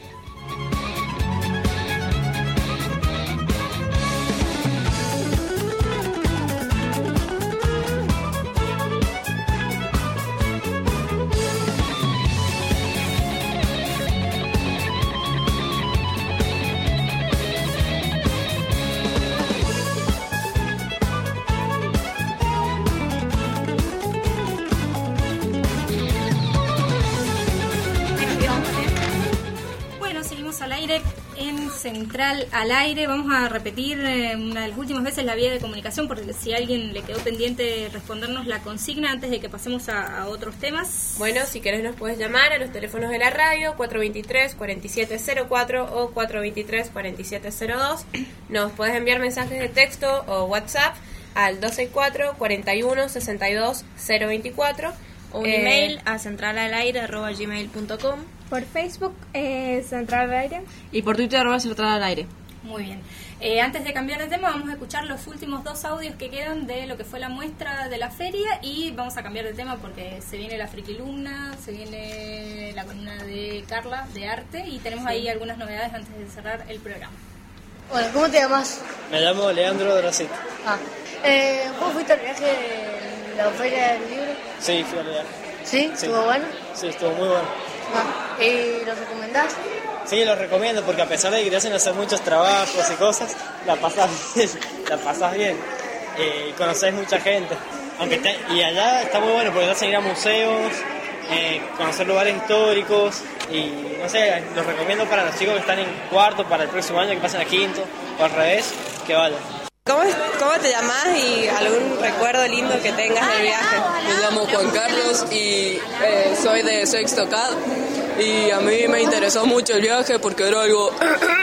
Bueno, seguimos al aire en Central al Aire. Vamos a repetir eh, una de las últimas veces la vía de comunicación, porque si a alguien le quedó pendiente respondernos la consigna antes de que pasemos a, a otros temas. Bueno, si querés nos puedes llamar a los teléfonos de la radio cuatro dos tres, cuatro siete cero cuatro o cuatro dos tres, cuatro siete cero dos. Nos puedes enviar mensajes de texto o WhatsApp al dos seis cuatro, cuatro uno, seis dos, cero dos cuatro. O un Eh, email a centralalaire arroba gmail punto com. Por Facebook, eh, Central al Aire. Y por Twitter, arroba Central al Aire. Muy bien. Eh, antes de cambiar de tema, vamos a escuchar los últimos dos audios que quedan de lo que fue la muestra de la feria y vamos a cambiar de tema porque se viene la Frikilumna, se viene la columna de Carla de arte y tenemos ahí algunas novedades antes de cerrar el programa. Bueno, ¿cómo te llamas? Me llamo Leandro Dracit. Ah. Eh, ¿Vos fuiste al viaje de la feria del libro? Sí, fui a leer. ¿Sí? Sí. ¿Estuvo bueno? Sí, estuvo muy bueno. Ah. ¿Y lo recomendás? Sí, lo recomiendo porque a pesar de que te hacen hacer muchos trabajos y cosas, la pasas bien, la pasas bien. Eh, y conoces mucha gente. Aunque te- y allá está muy bueno porque te hacen ir a museos, eh, conocer lugares históricos y no sé, los recomiendo para los chicos que están en cuarto, para el próximo año que pasen a quinto o al revés, que vayan. ¿Cómo, ¿Cómo te llamás y algún recuerdo lindo que tengas del viaje? Me llamo Juan Carlos y eh, soy de Sexto C A D y a mí me interesó mucho el viaje porque era algo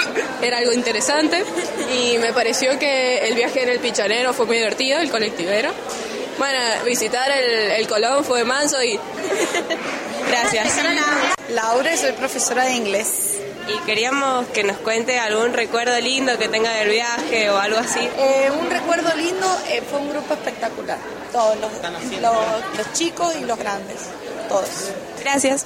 era algo interesante y me pareció que el viaje en el Pichanero fue muy divertido, el colectivero. Bueno, visitar el, el Colón fue manso y Gracias. Laura, soy profesora de inglés. Y queríamos que nos cuente algún recuerdo lindo que tenga del viaje o algo así. Eh, un recuerdo lindo, eh, fue un grupo espectacular. Todos los, los, los chicos y los grandes, todos. Gracias.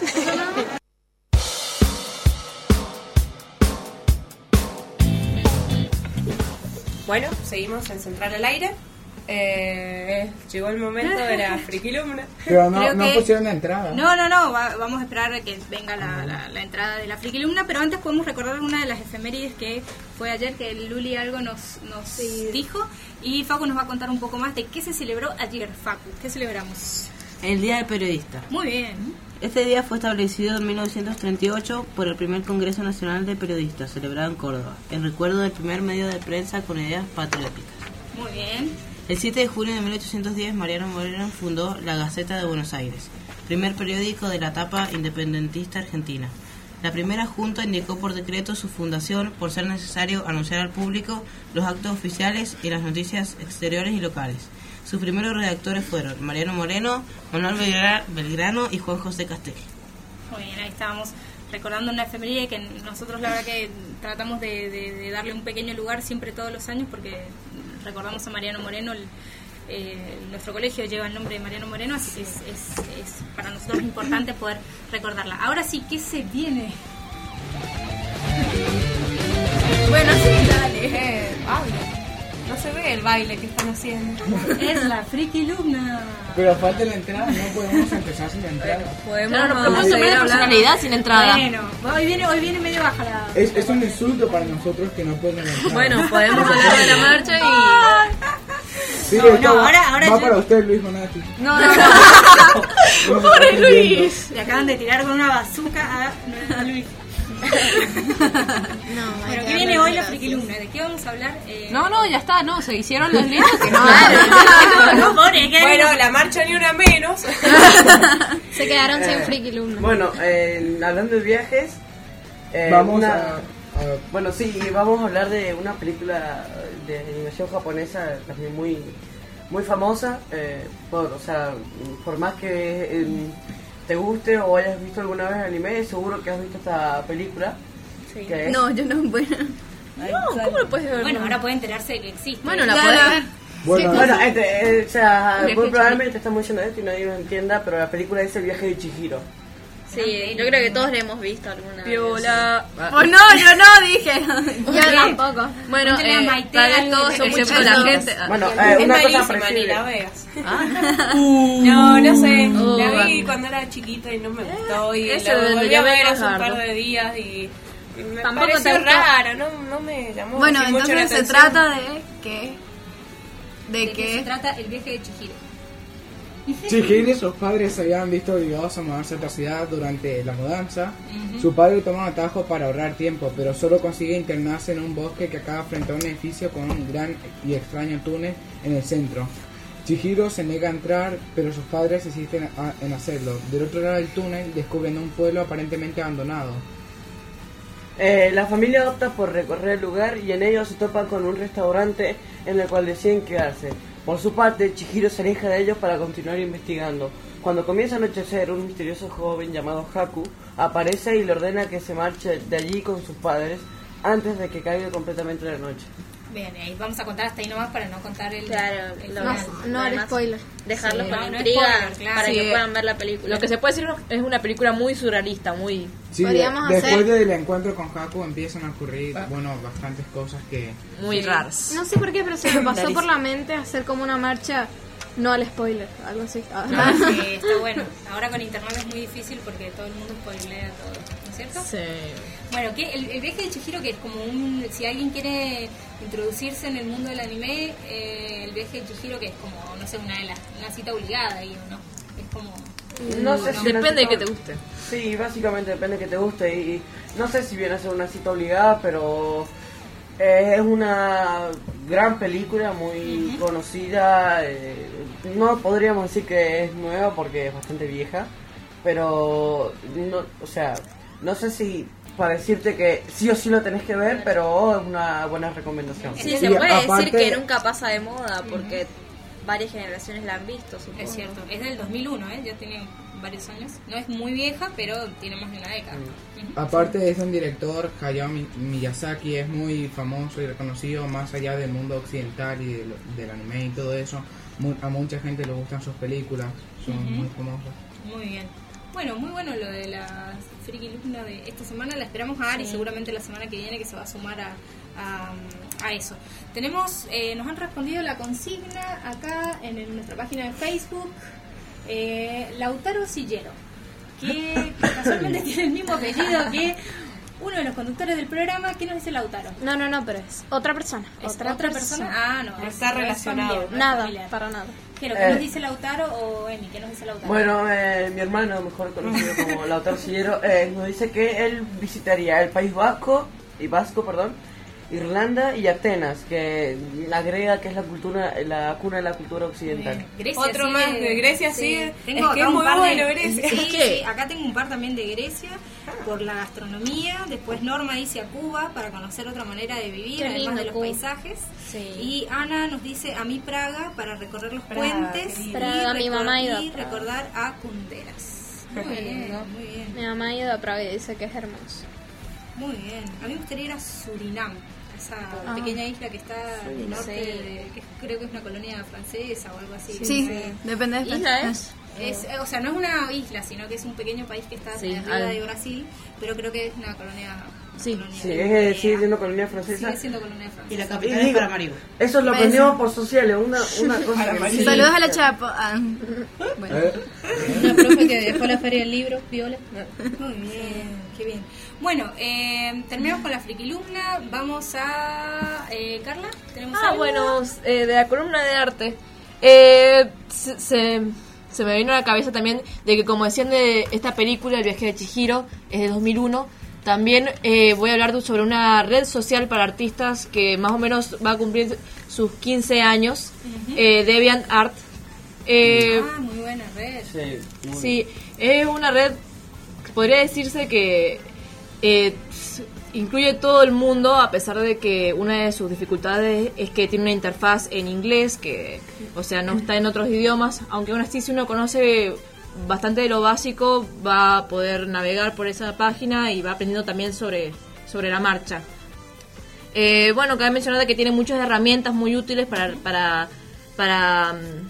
Bueno, seguimos en Central al Aire. Eh, llegó el momento de la Frikilumna. Pero no, Creo no que- pusieron la entrada. No, no, no, va- vamos a esperar a que venga la, la- la entrada de la Frikilumna, pero antes podemos recordar una de las efemérides que fue ayer, que Luli algo nos, nos dijo, y Facu nos va a contar un poco más de qué se celebró ayer. Facu, ¿qué celebramos? El Día del Periodista. Muy bien. Este día fue establecido en mil novecientos treinta y ocho por el primer Congreso Nacional de Periodistas, celebrado en Córdoba, en recuerdo del primer medio de prensa con ideas patrióticas. Muy bien. El siete de junio de mil ochocientos diez, Mariano Moreno fundó la Gaceta de Buenos Aires, primer periódico de la etapa independentista argentina. La primera junta indicó por decreto su fundación por ser necesario anunciar al público los actos oficiales y las noticias exteriores y locales. Sus primeros redactores fueron Mariano Moreno, Manuel Belgra- Belgrano y Juan José Castelli. Muy bien, ahí estábamos recordando una efeméride que nosotros la verdad que tratamos de, de, de darle un pequeño lugar siempre todos los años, porque recordamos a Mariano Moreno, el, eh, nuestro colegio lleva el nombre de Mariano Moreno, así que es, es, es para nosotros importante poder recordarla. Ahora sí, ¿qué se viene? Bueno, sí, dale. Eh, habla. No se ve el baile que están haciendo. Es la Friki Luna. Pero falta la entrada, no podemos empezar sin la entrada. Podemos No, no, no, podemos seguir tomar la hablando. personalidad sin entrada. Bueno, hoy viene, hoy viene medio baja la... Es, es un insulto para nosotros que no pueden entrar. Bueno, podemos hablar de la marcha y... Sí, No, esto no, va, ahora- ahora va yo- para usted, Luis Bonatti. No, no, no. Pobre Luis. Le acaban de tirar con una bazooka a, a Luis. No, Bueno, ¿qué viene hoy la Friki Luna? ¿De qué vamos a hablar? Eh, No, no, ya está, no, se hicieron los líos que no. no, no, pobre, ¿qué? Bueno, la marcha ni una menos. Se quedaron sin Eh, Friki Luna. Bueno, eh, hablando de viajes, eh, Vamos una- a, a- Bueno, sí, vamos a hablar de una película de animación japonesa también muy muy famosa. Eh, por, o sea, por más que eh, te guste o hayas visto alguna vez anime, seguro que has visto esta película. Sí. Que es- No, yo no, bueno. No, ¿cómo lo puedes ver? Bueno, ahora puede enterarse de que existe. Bueno, la Ya, puedes la- ver. Bueno, Bueno, este, eh, o sea, Viaje muy de probablemente estamos diciendo esto y nadie lo entienda, pero la película es El viaje de Chihiro. Sí, yo creo que todos la hemos visto alguna vez. Viola. Pues no, yo no dije. Yo tampoco. Bueno, Cuéntale a eh, Maite tal vez algo todos de- son muy excepto chicos la nosotros. gente. Ah. Bueno, Es eh, una cosa malísima, ni predecible. la veas. Ah. No, no sé. Oh, La vi vale. cuando era chiquita y no me gustó. Y Eso la volví debería a ver verlo, hace un par Jardo. de días y me Tampoco te pareció gustó. rara, no, no me llamó Bueno, así mucho la entonces se atención. trata de que... ¿De De qué se que... trata el viaje de Chihiro? Chihiro y sus padres se habían visto obligados a mudarse a otra ciudad durante la mudanza. Su padre toma un atajo para ahorrar tiempo, pero solo consigue internarse en un bosque que acaba frente a un edificio con un gran y extraño túnel en el centro. Chihiro se niega a entrar, pero sus padres insisten a- en hacerlo. Del otro lado del túnel descubren un pueblo aparentemente abandonado. Eh, la familia opta por recorrer el lugar y en ello se topan con un restaurante en el cual deciden quedarse. Por su parte, Chihiro se aleja de ellos para continuar investigando. Cuando comienza a anochecer, un misterioso joven llamado Haku aparece y le ordena que se marche de allí con sus padres antes de que caiga completamente la noche. Bien, ahí vamos a contar hasta ahí nomás para no contar el... Claro, el lo- final. No, no Además, spoiler. Dejarlos Sí, con no, no intriga spoiler, claro. para Sí, que puedan ver la película. Lo que se puede decir es una película muy surrealista, muy... Sí, de- Podríamos después hacer- del encuentro con Haku empiezan a ocurrir, bueno, bastantes cosas que... muy Sí. raras. No sé por qué, pero se me pasó por Rarísimo. la mente hacer como una marcha, no al spoiler, algo así. Ah. Ah, sí, está bueno. Ahora con internet es muy difícil porque todo el mundo spoilea todo, ¿no es cierto? Sí. Bueno, ¿qué? El, el viaje de Chihiro, que es como un... Si alguien quiere introducirse en el mundo del anime, eh, el viaje de Chihiro, que es como, no sé, una de las, una cita obligada ahí, ¿o no? Es como... No sé si Depende de una que cita- te guste. Sí, básicamente depende de que te guste. Y, y no sé si viene a ser una cita obligada, pero eh, es una gran película muy conocida. eh, no podríamos decir que es nueva porque es bastante vieja, pero no, o sea, no sé si para decirte que sí o sí lo tenés que ver, pero es una buena recomendación. Sí, Y se puede aparte- decir que nunca pasa de moda porque varias generaciones la han visto, supongo. Es cierto, es del dos mil uno, ¿eh? Ya tiene varios años. No es muy vieja, pero tiene más de una década. Ujú. Aparte es un director, Hayao Mi- Miyazaki, es muy famoso y reconocido más allá del mundo occidental y del, del anime y todo eso. Mu- a mucha gente le gustan sus películas, son Ujú. muy famosas. Muy bien. Bueno, muy bueno lo de la Friki Luna de esta semana. La esperamos a Ari Sí. seguramente la semana que viene, que se va a sumar a, a, a eso. Tenemos, eh, nos han respondido la consigna acá en, el- nuestra página de Facebook. Eh, Lautaro Sillero, que casualmente tiene el mismo apellido que uno de los conductores del programa. ¿Qué nos dice Lautaro? No, no, no, pero es otra persona. ¿Es otra, persona? Ah, no. No es- está no es relacionado. familiar, no es Nada, familiar. para nada. Pero, ¿qué Eh. nos dice Lautaro o Emi? ¿Qué nos dice Lautaro? Bueno, eh, mi hermano, mejor conocido como Lautaro Sillero, eh, nos dice que él visitaría el País Vasco, y Vasco, perdón, Irlanda y Atenas, que agrega que es la cultura, la cuna de la cultura occidental. Grecia, Otro sí, más de Grecia, sí. Tengo Es acá que es un muy par bueno de, Grecia. Sí, Es que- sí, acá tengo un par también de Grecia por la gastronomía. Después Norma dice a Cuba para conocer otra manera de vivir, Qué además lindo de los Cuba. paisajes. Sí. Y Ana nos dice a mí Praga para recorrer los Praga, puentes qué y, lindo. Praga, mi recor- mamá ha ido a y Praga. recordar a Kunderas. Muy bien, muy bien. Mi mamá ha ido a Praga y dice que es hermoso. Muy bien. A mí me gustaría ir a Surinam, esa Ah. pequeña isla que está Sí, al norte, sí. de, que creo que es una colonia francesa o algo así. Sí, sí, depende de ¿Isla Francia. es? Es, o sea, no es una isla, sino que es un pequeño país que está Sí, arriba al- de Brasil, pero creo que es una colonia. Sí, Sí, es, sigue siendo colonia francesa. Sigue siendo colonia francesa. Y la Y capital es digo, Paramaribo. eso lo Pues- aprendimos por sociales, una, una cosa que sí. Saludos a la Chapa. Ah, bueno. Eh. Una profe que dejó la feria del libro, Viola. Muy bien, qué bien. Bueno, eh, terminamos con la friquilumna. Vamos a. Eh, Carla, ¿tenemos Ah, algo? bueno, eh, de la columna de arte. Eh, se, se, se me vino a la cabeza también de que, como decían de esta película, El viaje de Chihiro, es de dos mil uno. También eh, voy a hablar de- sobre una red social para artistas que más o menos va a cumplir sus quince años, Ujú. eh, DeviantArt. Eh, Ah, muy buena red. Sí, muy Sí, es una red que podría decirse que eh, s- incluye todo el mundo, a pesar de que una de sus dificultades es que tiene una interfaz en inglés, que, o sea, no está en otros idiomas, aunque aún así si uno conoce bastante de lo básico, va a poder navegar por esa página y va aprendiendo también sobre, sobre la marcha. Eh, bueno, cabe mencionar que tiene muchas herramientas muy útiles para, para, para, mm,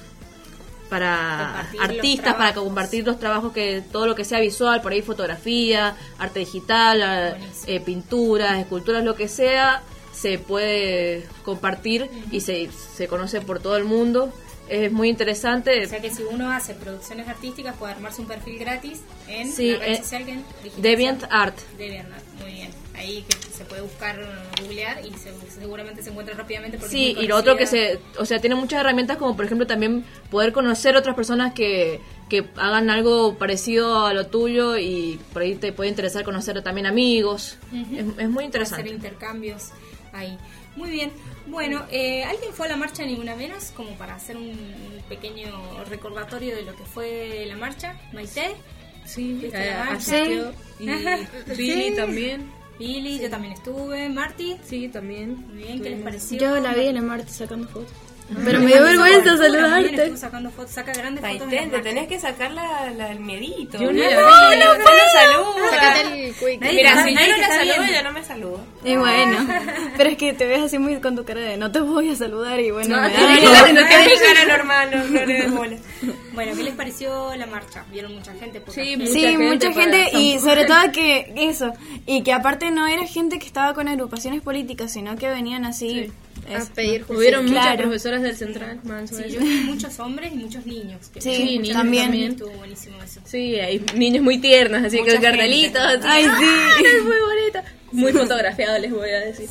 para Compartir los artistas, para trabajos. compartir los trabajos, que todo lo que sea visual, por ahí fotografía, arte digital, eh, pinturas, esculturas, lo que sea, se puede compartir y se, se conoce por todo el mundo. Es muy interesante. O sea que si uno hace producciones artísticas puede armarse un perfil gratis en Sí, la red eh, social que dijiste. DeviantArt. DeviantArt, muy bien. Ahí que se puede buscar, googlear y se- seguramente se encuentra rápidamente. Porque Sí, es muy y lo otro que conocida. se, o sea, tiene muchas herramientas, como por ejemplo también poder conocer otras personas que, que hagan algo parecido a lo tuyo, y por ahí te puede interesar conocer también amigos. Ujú. es, es muy Hacer interesante. intercambios ahí. Muy bien. Bueno, eh, ¿alguien fue a la marcha Ni Una Menos? Como para hacer un pequeño recordatorio de lo que fue la marcha. Maite. Sí, ¿Fuiste a la eh, marcha? asistió. Y Ajá. Billy Sí. también. Billy, yo también estuve. Marty. Sí, también. Muy bien, ¿qué les pareció? Yo la vi en el Marte sacando fotos. Ah, Pero me dio Marty vergüenza Zamora también saludarte. estuvo sacando fotos, saca grandes fotos. de Maite, las te marchas. tenés que sacar la, la, el miedito. Yo no, no, no, no, no, no, no saluda. Sacate el quick. Nadie Mira, te- si nadie yo no te la está saludo, viendo. ella no me saluda. Y bueno, pero es que te ves así muy con tu cara de no te voy a saludar y bueno, No, me no, da no, miedo. no, que mi cara normal, no, no le des bola. Bueno, ¿qué les pareció la marcha? ¿Vieron mucha gente? Poca Sí, gente? Sí, mucha gente para- y sobre todo que eso, y que aparte no era gente que estaba con agrupaciones políticas, sino que venían así A pedir justicia. Hubieron muchas Claro. profesoras del Central. Más Sí, sobre yo eso. vi muchos hombres y muchos niños. que- Sí, Sí, mucha niños también. también. Estuvo buenísimo eso. Sí, hay niños muy tiernos, así Mucha con cartelitos. gente. Así. Ay, ¡Ah, sí. es muy bonita! Muy fotografiado, les voy a decir.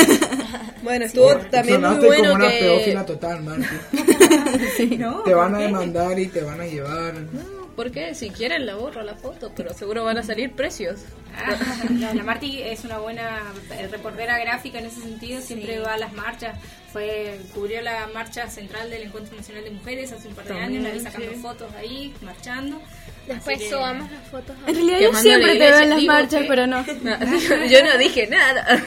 Bueno, estuvo también muy Sonaste bueno como una que... pedófila total, Marti. ¿No? Te van ¿Por a qué? demandar y te van a llevar. ¿Por qué? Si quieren la borro la foto, pero seguro van a salir precios. Ah, no, la Marti es una buena eh, reportera gráfica en ese sentido, siempre va a las marchas, fue cubrió la marcha central del Encuentro Nacional de Mujeres hace un par de También, años, la vi sacando sí. fotos ahí, marchando. Después Así que- subamos las fotos. En realidad Que yo mando siempre la te iglesia, veo en las digo marchas, que- pero no. No, yo no dije nada.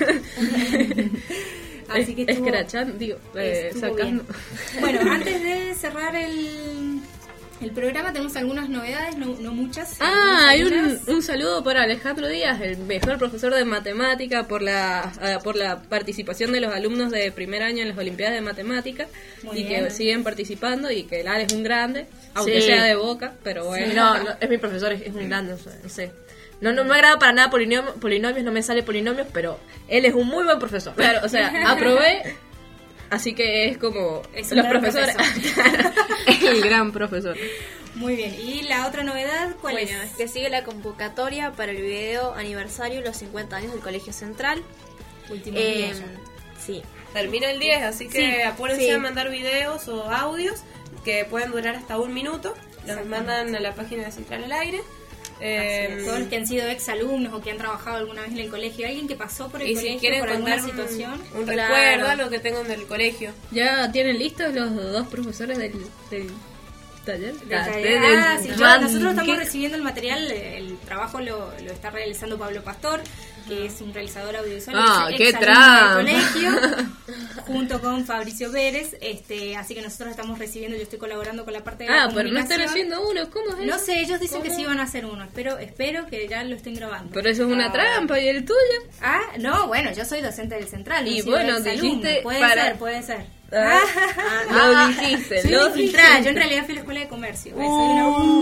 Así que Es- estuvo- escrachando, digo, eh, estuvo sacando. bien. Bueno, antes de cerrar el, el programa tenemos algunas novedades, no, no muchas. Ah, hay un, algunas. un saludo para Alejandro Díaz, el mejor profesor de matemática, por la ah, por la participación de los alumnos de primer año en las Olimpiadas de Matemática. Muy Y bien. que siguen participando, y que Lara es un grande, aunque Sí. sea de Boca, pero bueno. Sí, no, no, es mi profesor, es, es muy grande, o sea, no sé. No, no me agrada para nada polinomio- polinomios, no me sale polinomios, pero él es un muy buen profesor. Claro, o sea, aprobé, así que es como Es un los gran profesores. profesor. El gran profesor. Muy bien, y la otra novedad, ¿cuál Bueno, es? es que sigue la convocatoria para el video aniversario de los cincuenta años del Colegio Central. Último Eh, día ya. sí. Termina el diez, así que Sí, apúrense sí. a mandar videos o audios que pueden durar hasta un minuto. Los mandan a la página de Central al Aire. Eh, Todos los que han sido exalumnos o que han trabajado alguna vez en el colegio, alguien que pasó por el y colegio si quieren por alguna contar un, situación. un Claro. recuerdo, algo que tengan del colegio. ¿Ya tienen listos los dos profesores del, del taller? De Ah, taller. del- Ah, sí, del- yo- nosotros estamos ¿Qué? recibiendo el material, el trabajo lo, lo está realizando Pablo Pastor, que es un realizador audiovisual. Ah, ex- qué exalumno del trampa. colegio. junto con Fabricio Pérez, este, así que nosotros estamos recibiendo, yo estoy colaborando con la parte de Ah, la pero no están comunicación. haciendo uno, ¿cómo es No eso? sé, ellos dicen que ¿Cómo? sí iban a hacer uno, espero, espero que ya lo estén grabando. Pero eso es una Ah. trampa, ¿y el tuyo? Ah, no, bueno, yo soy docente del Central. Y no soy bueno, exalumno. dijiste Puede para- ser, puede ser. Ah, lo dijiste, soy lo infiltrada. dijiste. Yo en realidad fui a la escuela de comercio. ¿ves? Uh.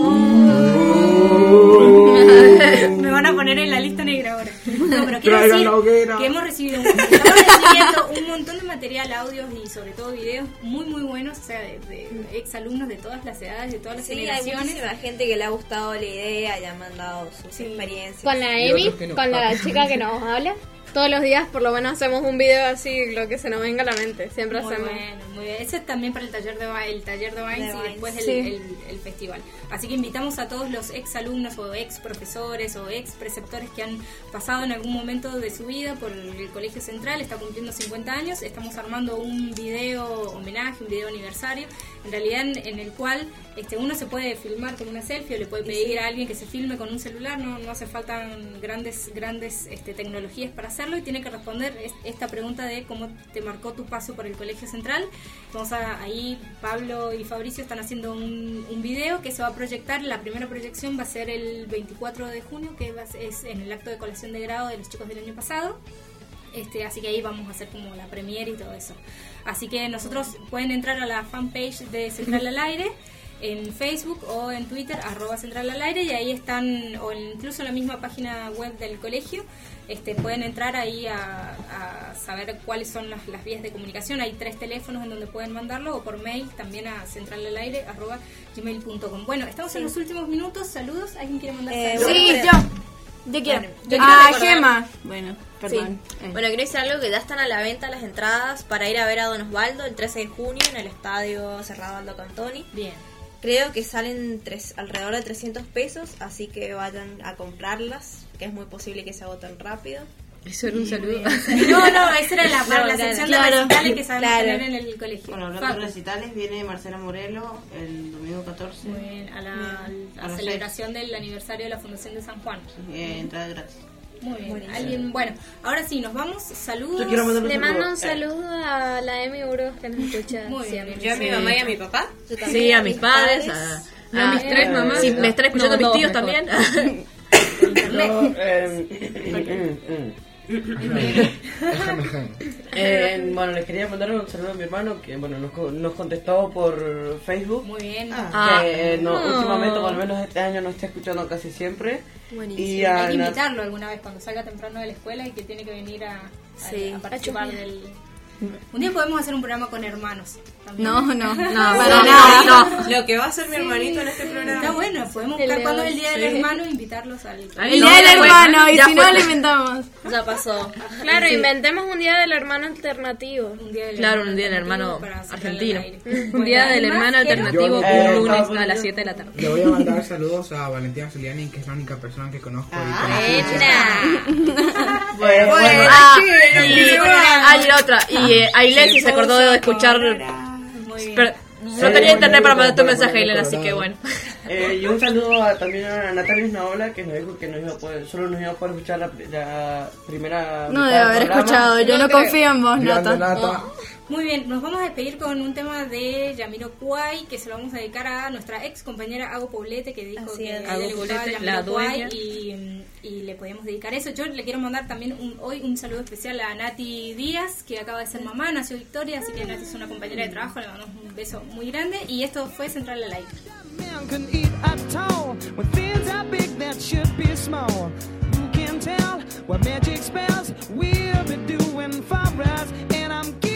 Soy una- Me van a poner en la lista negra ahora. No, pero quiero Traigan decir la hoguera. que hemos recibido un, estamos recibiendo un montón de material, audios y sobre todo videos muy muy buenos, o sea, de, de ex alumnos de todas las edades, de todas las Sí, hay generaciones. muchísima gente que le ha gustado la idea y ha mandado sus experiencias. Con la Emi, con la chica que nos habla. Todos los días por lo menos hacemos un video así, lo que se nos venga a la mente. Siempre Muy hacemos. bueno, muy bien. Ese es también para el taller de ba- el taller de Vines De y Vines. después el, Sí. el, el festival. Así que invitamos a todos los ex alumnos o ex profesores o ex preceptores que han pasado en algún momento de su vida por el Colegio Central. Está cumpliendo cincuenta años. Estamos armando un video homenaje, un video aniversario, en realidad en, en el cual este uno se puede filmar con una selfie o le puede pedir a alguien que se filme con un celular. No, no hace falta grandes grandes este, tecnologías para hacerlo y tiene que responder es- esta pregunta de cómo te marcó tu paso por el Colegio Central. Vamos a, ahí Pablo y Fabricio están haciendo un, un video que se va a proyectar. La primera proyección va a ser el veinticuatro de junio, que va a ser- es en el acto de colación de grado de los chicos del año pasado. Este, así que ahí vamos a hacer como la premiere y todo eso. Así que nosotros pueden entrar a la fanpage de Central al Aire en Facebook o en Twitter, arroba Central al Aire, y ahí están, o incluso en la misma página web del colegio, este, pueden entrar ahí a, a saber cuáles son las, las vías de comunicación. Hay tres teléfonos en donde pueden mandarlo, o por mail también a centralalaire arroba gmail punto com. Bueno, estamos en los últimos minutos. Saludos. ¿Alguien quiere mandar Eh, saludos? Sí, bueno, yo. Yo quiero. Bueno, yo quiero ah, recordar- Gema. Bueno, perdón. Sí. Eh. Bueno, quiero decir algo, que ya están a la venta las entradas para ir a ver a Don Osvaldo el trece de junio en el estadio Cerrado Aldo Cantoni. Bien. Creo que salen tres, alrededor de trescientos pesos, así que vayan a comprarlas, que es muy posible que se agoten rápido. Eso era un saludo. No, no, esa era la, No, la claro, sección claro. de recitales que sabemos Claro. tener en el colegio. Bueno, hablando Facu. de recitales, viene Marcela Morelo el domingo catorce. Muy bien, a la, A a las celebración del aniversario de la Fundación de San Juan. Eh, entrada gratis. Muy bien. Buenísimo. Alguien, bueno, ahora sí, nos vamos. Saludos. Yo quiero mandar un Le saludo. mando un Eh, saludo a la Emi Burgos que nos escucha Muy bien. siempre. Yo a mi mamá y a mi papá. Yo también, Sí, a mis padres, a, a mis tres mamás. Sí, me están escuchando No, mis tíos dos también. No, eh, eh, bueno, les quería mandar un saludo a mi hermano que bueno nos, co- nos contestó por Facebook. Muy bien. Que no, Ah. últimamente, o al menos este año, no está escuchando casi siempre. Buenísimo. Y a Hay que Nat- invitarlo alguna vez cuando salga temprano de la escuela y que tiene que venir a, a- Sí. a participar del... Un día podemos hacer un programa con hermanos. También. No, no, no, No, para no, nada. no. Lo que va a hacer mi hermanito en este programa. Está bueno, podemos El buscar de cuando es hoy, el día del sí. hermano e invitarlos al... Ahí El no, día del ya fue. hermano, y Ya si fue. no, lo inventamos. Ya pasó. Claro, inventemos un día del hermano alternativo. Un día del Claro, hermano un día del alternativo hermano para sacarle argentino. al aire. Un Bueno, día del ¿alguien más hermano quiere? alternativo Yo- un eh, lunes Pablo, a las yo- siete de la tarde. Le voy a mandar saludos a Valentina Zuliani, que es la única persona que conozco. y que me escucha. Bueno, bueno, Ah, y hay otra. Y eh, Ailén sí se acordó de escuchar. Pero no tenía internet para mandar tu mensaje, Ailén, así que bueno. eh, y un saludo a- también a Natalia Snaola, que nos dijo que nos iba a poder, solo nos iba a poder escuchar la, la primera. No mitad debe del haber programa. escuchado. Yo no confío en vos, Grande Nata. Nata. Muy bien, nos vamos a despedir con un tema de Jamiroquai, que se lo vamos a dedicar a nuestra ex compañera Ago Poblete, que dijo Así que es. a ella le Ago gustaba Poblete, la Jamiroquai dueña. y, y le podíamos dedicar eso. Yo le quiero mandar también un, hoy un saludo especial a Nati Díaz, que acaba de ser mamá, nació Victoria, así que Nati es una compañera de trabajo, le mandamos un beso muy grande y esto fue Central al Aire. Man can eat at all when things are big that should be small. Who can tell what magic spells we'll be doing for us? And I'm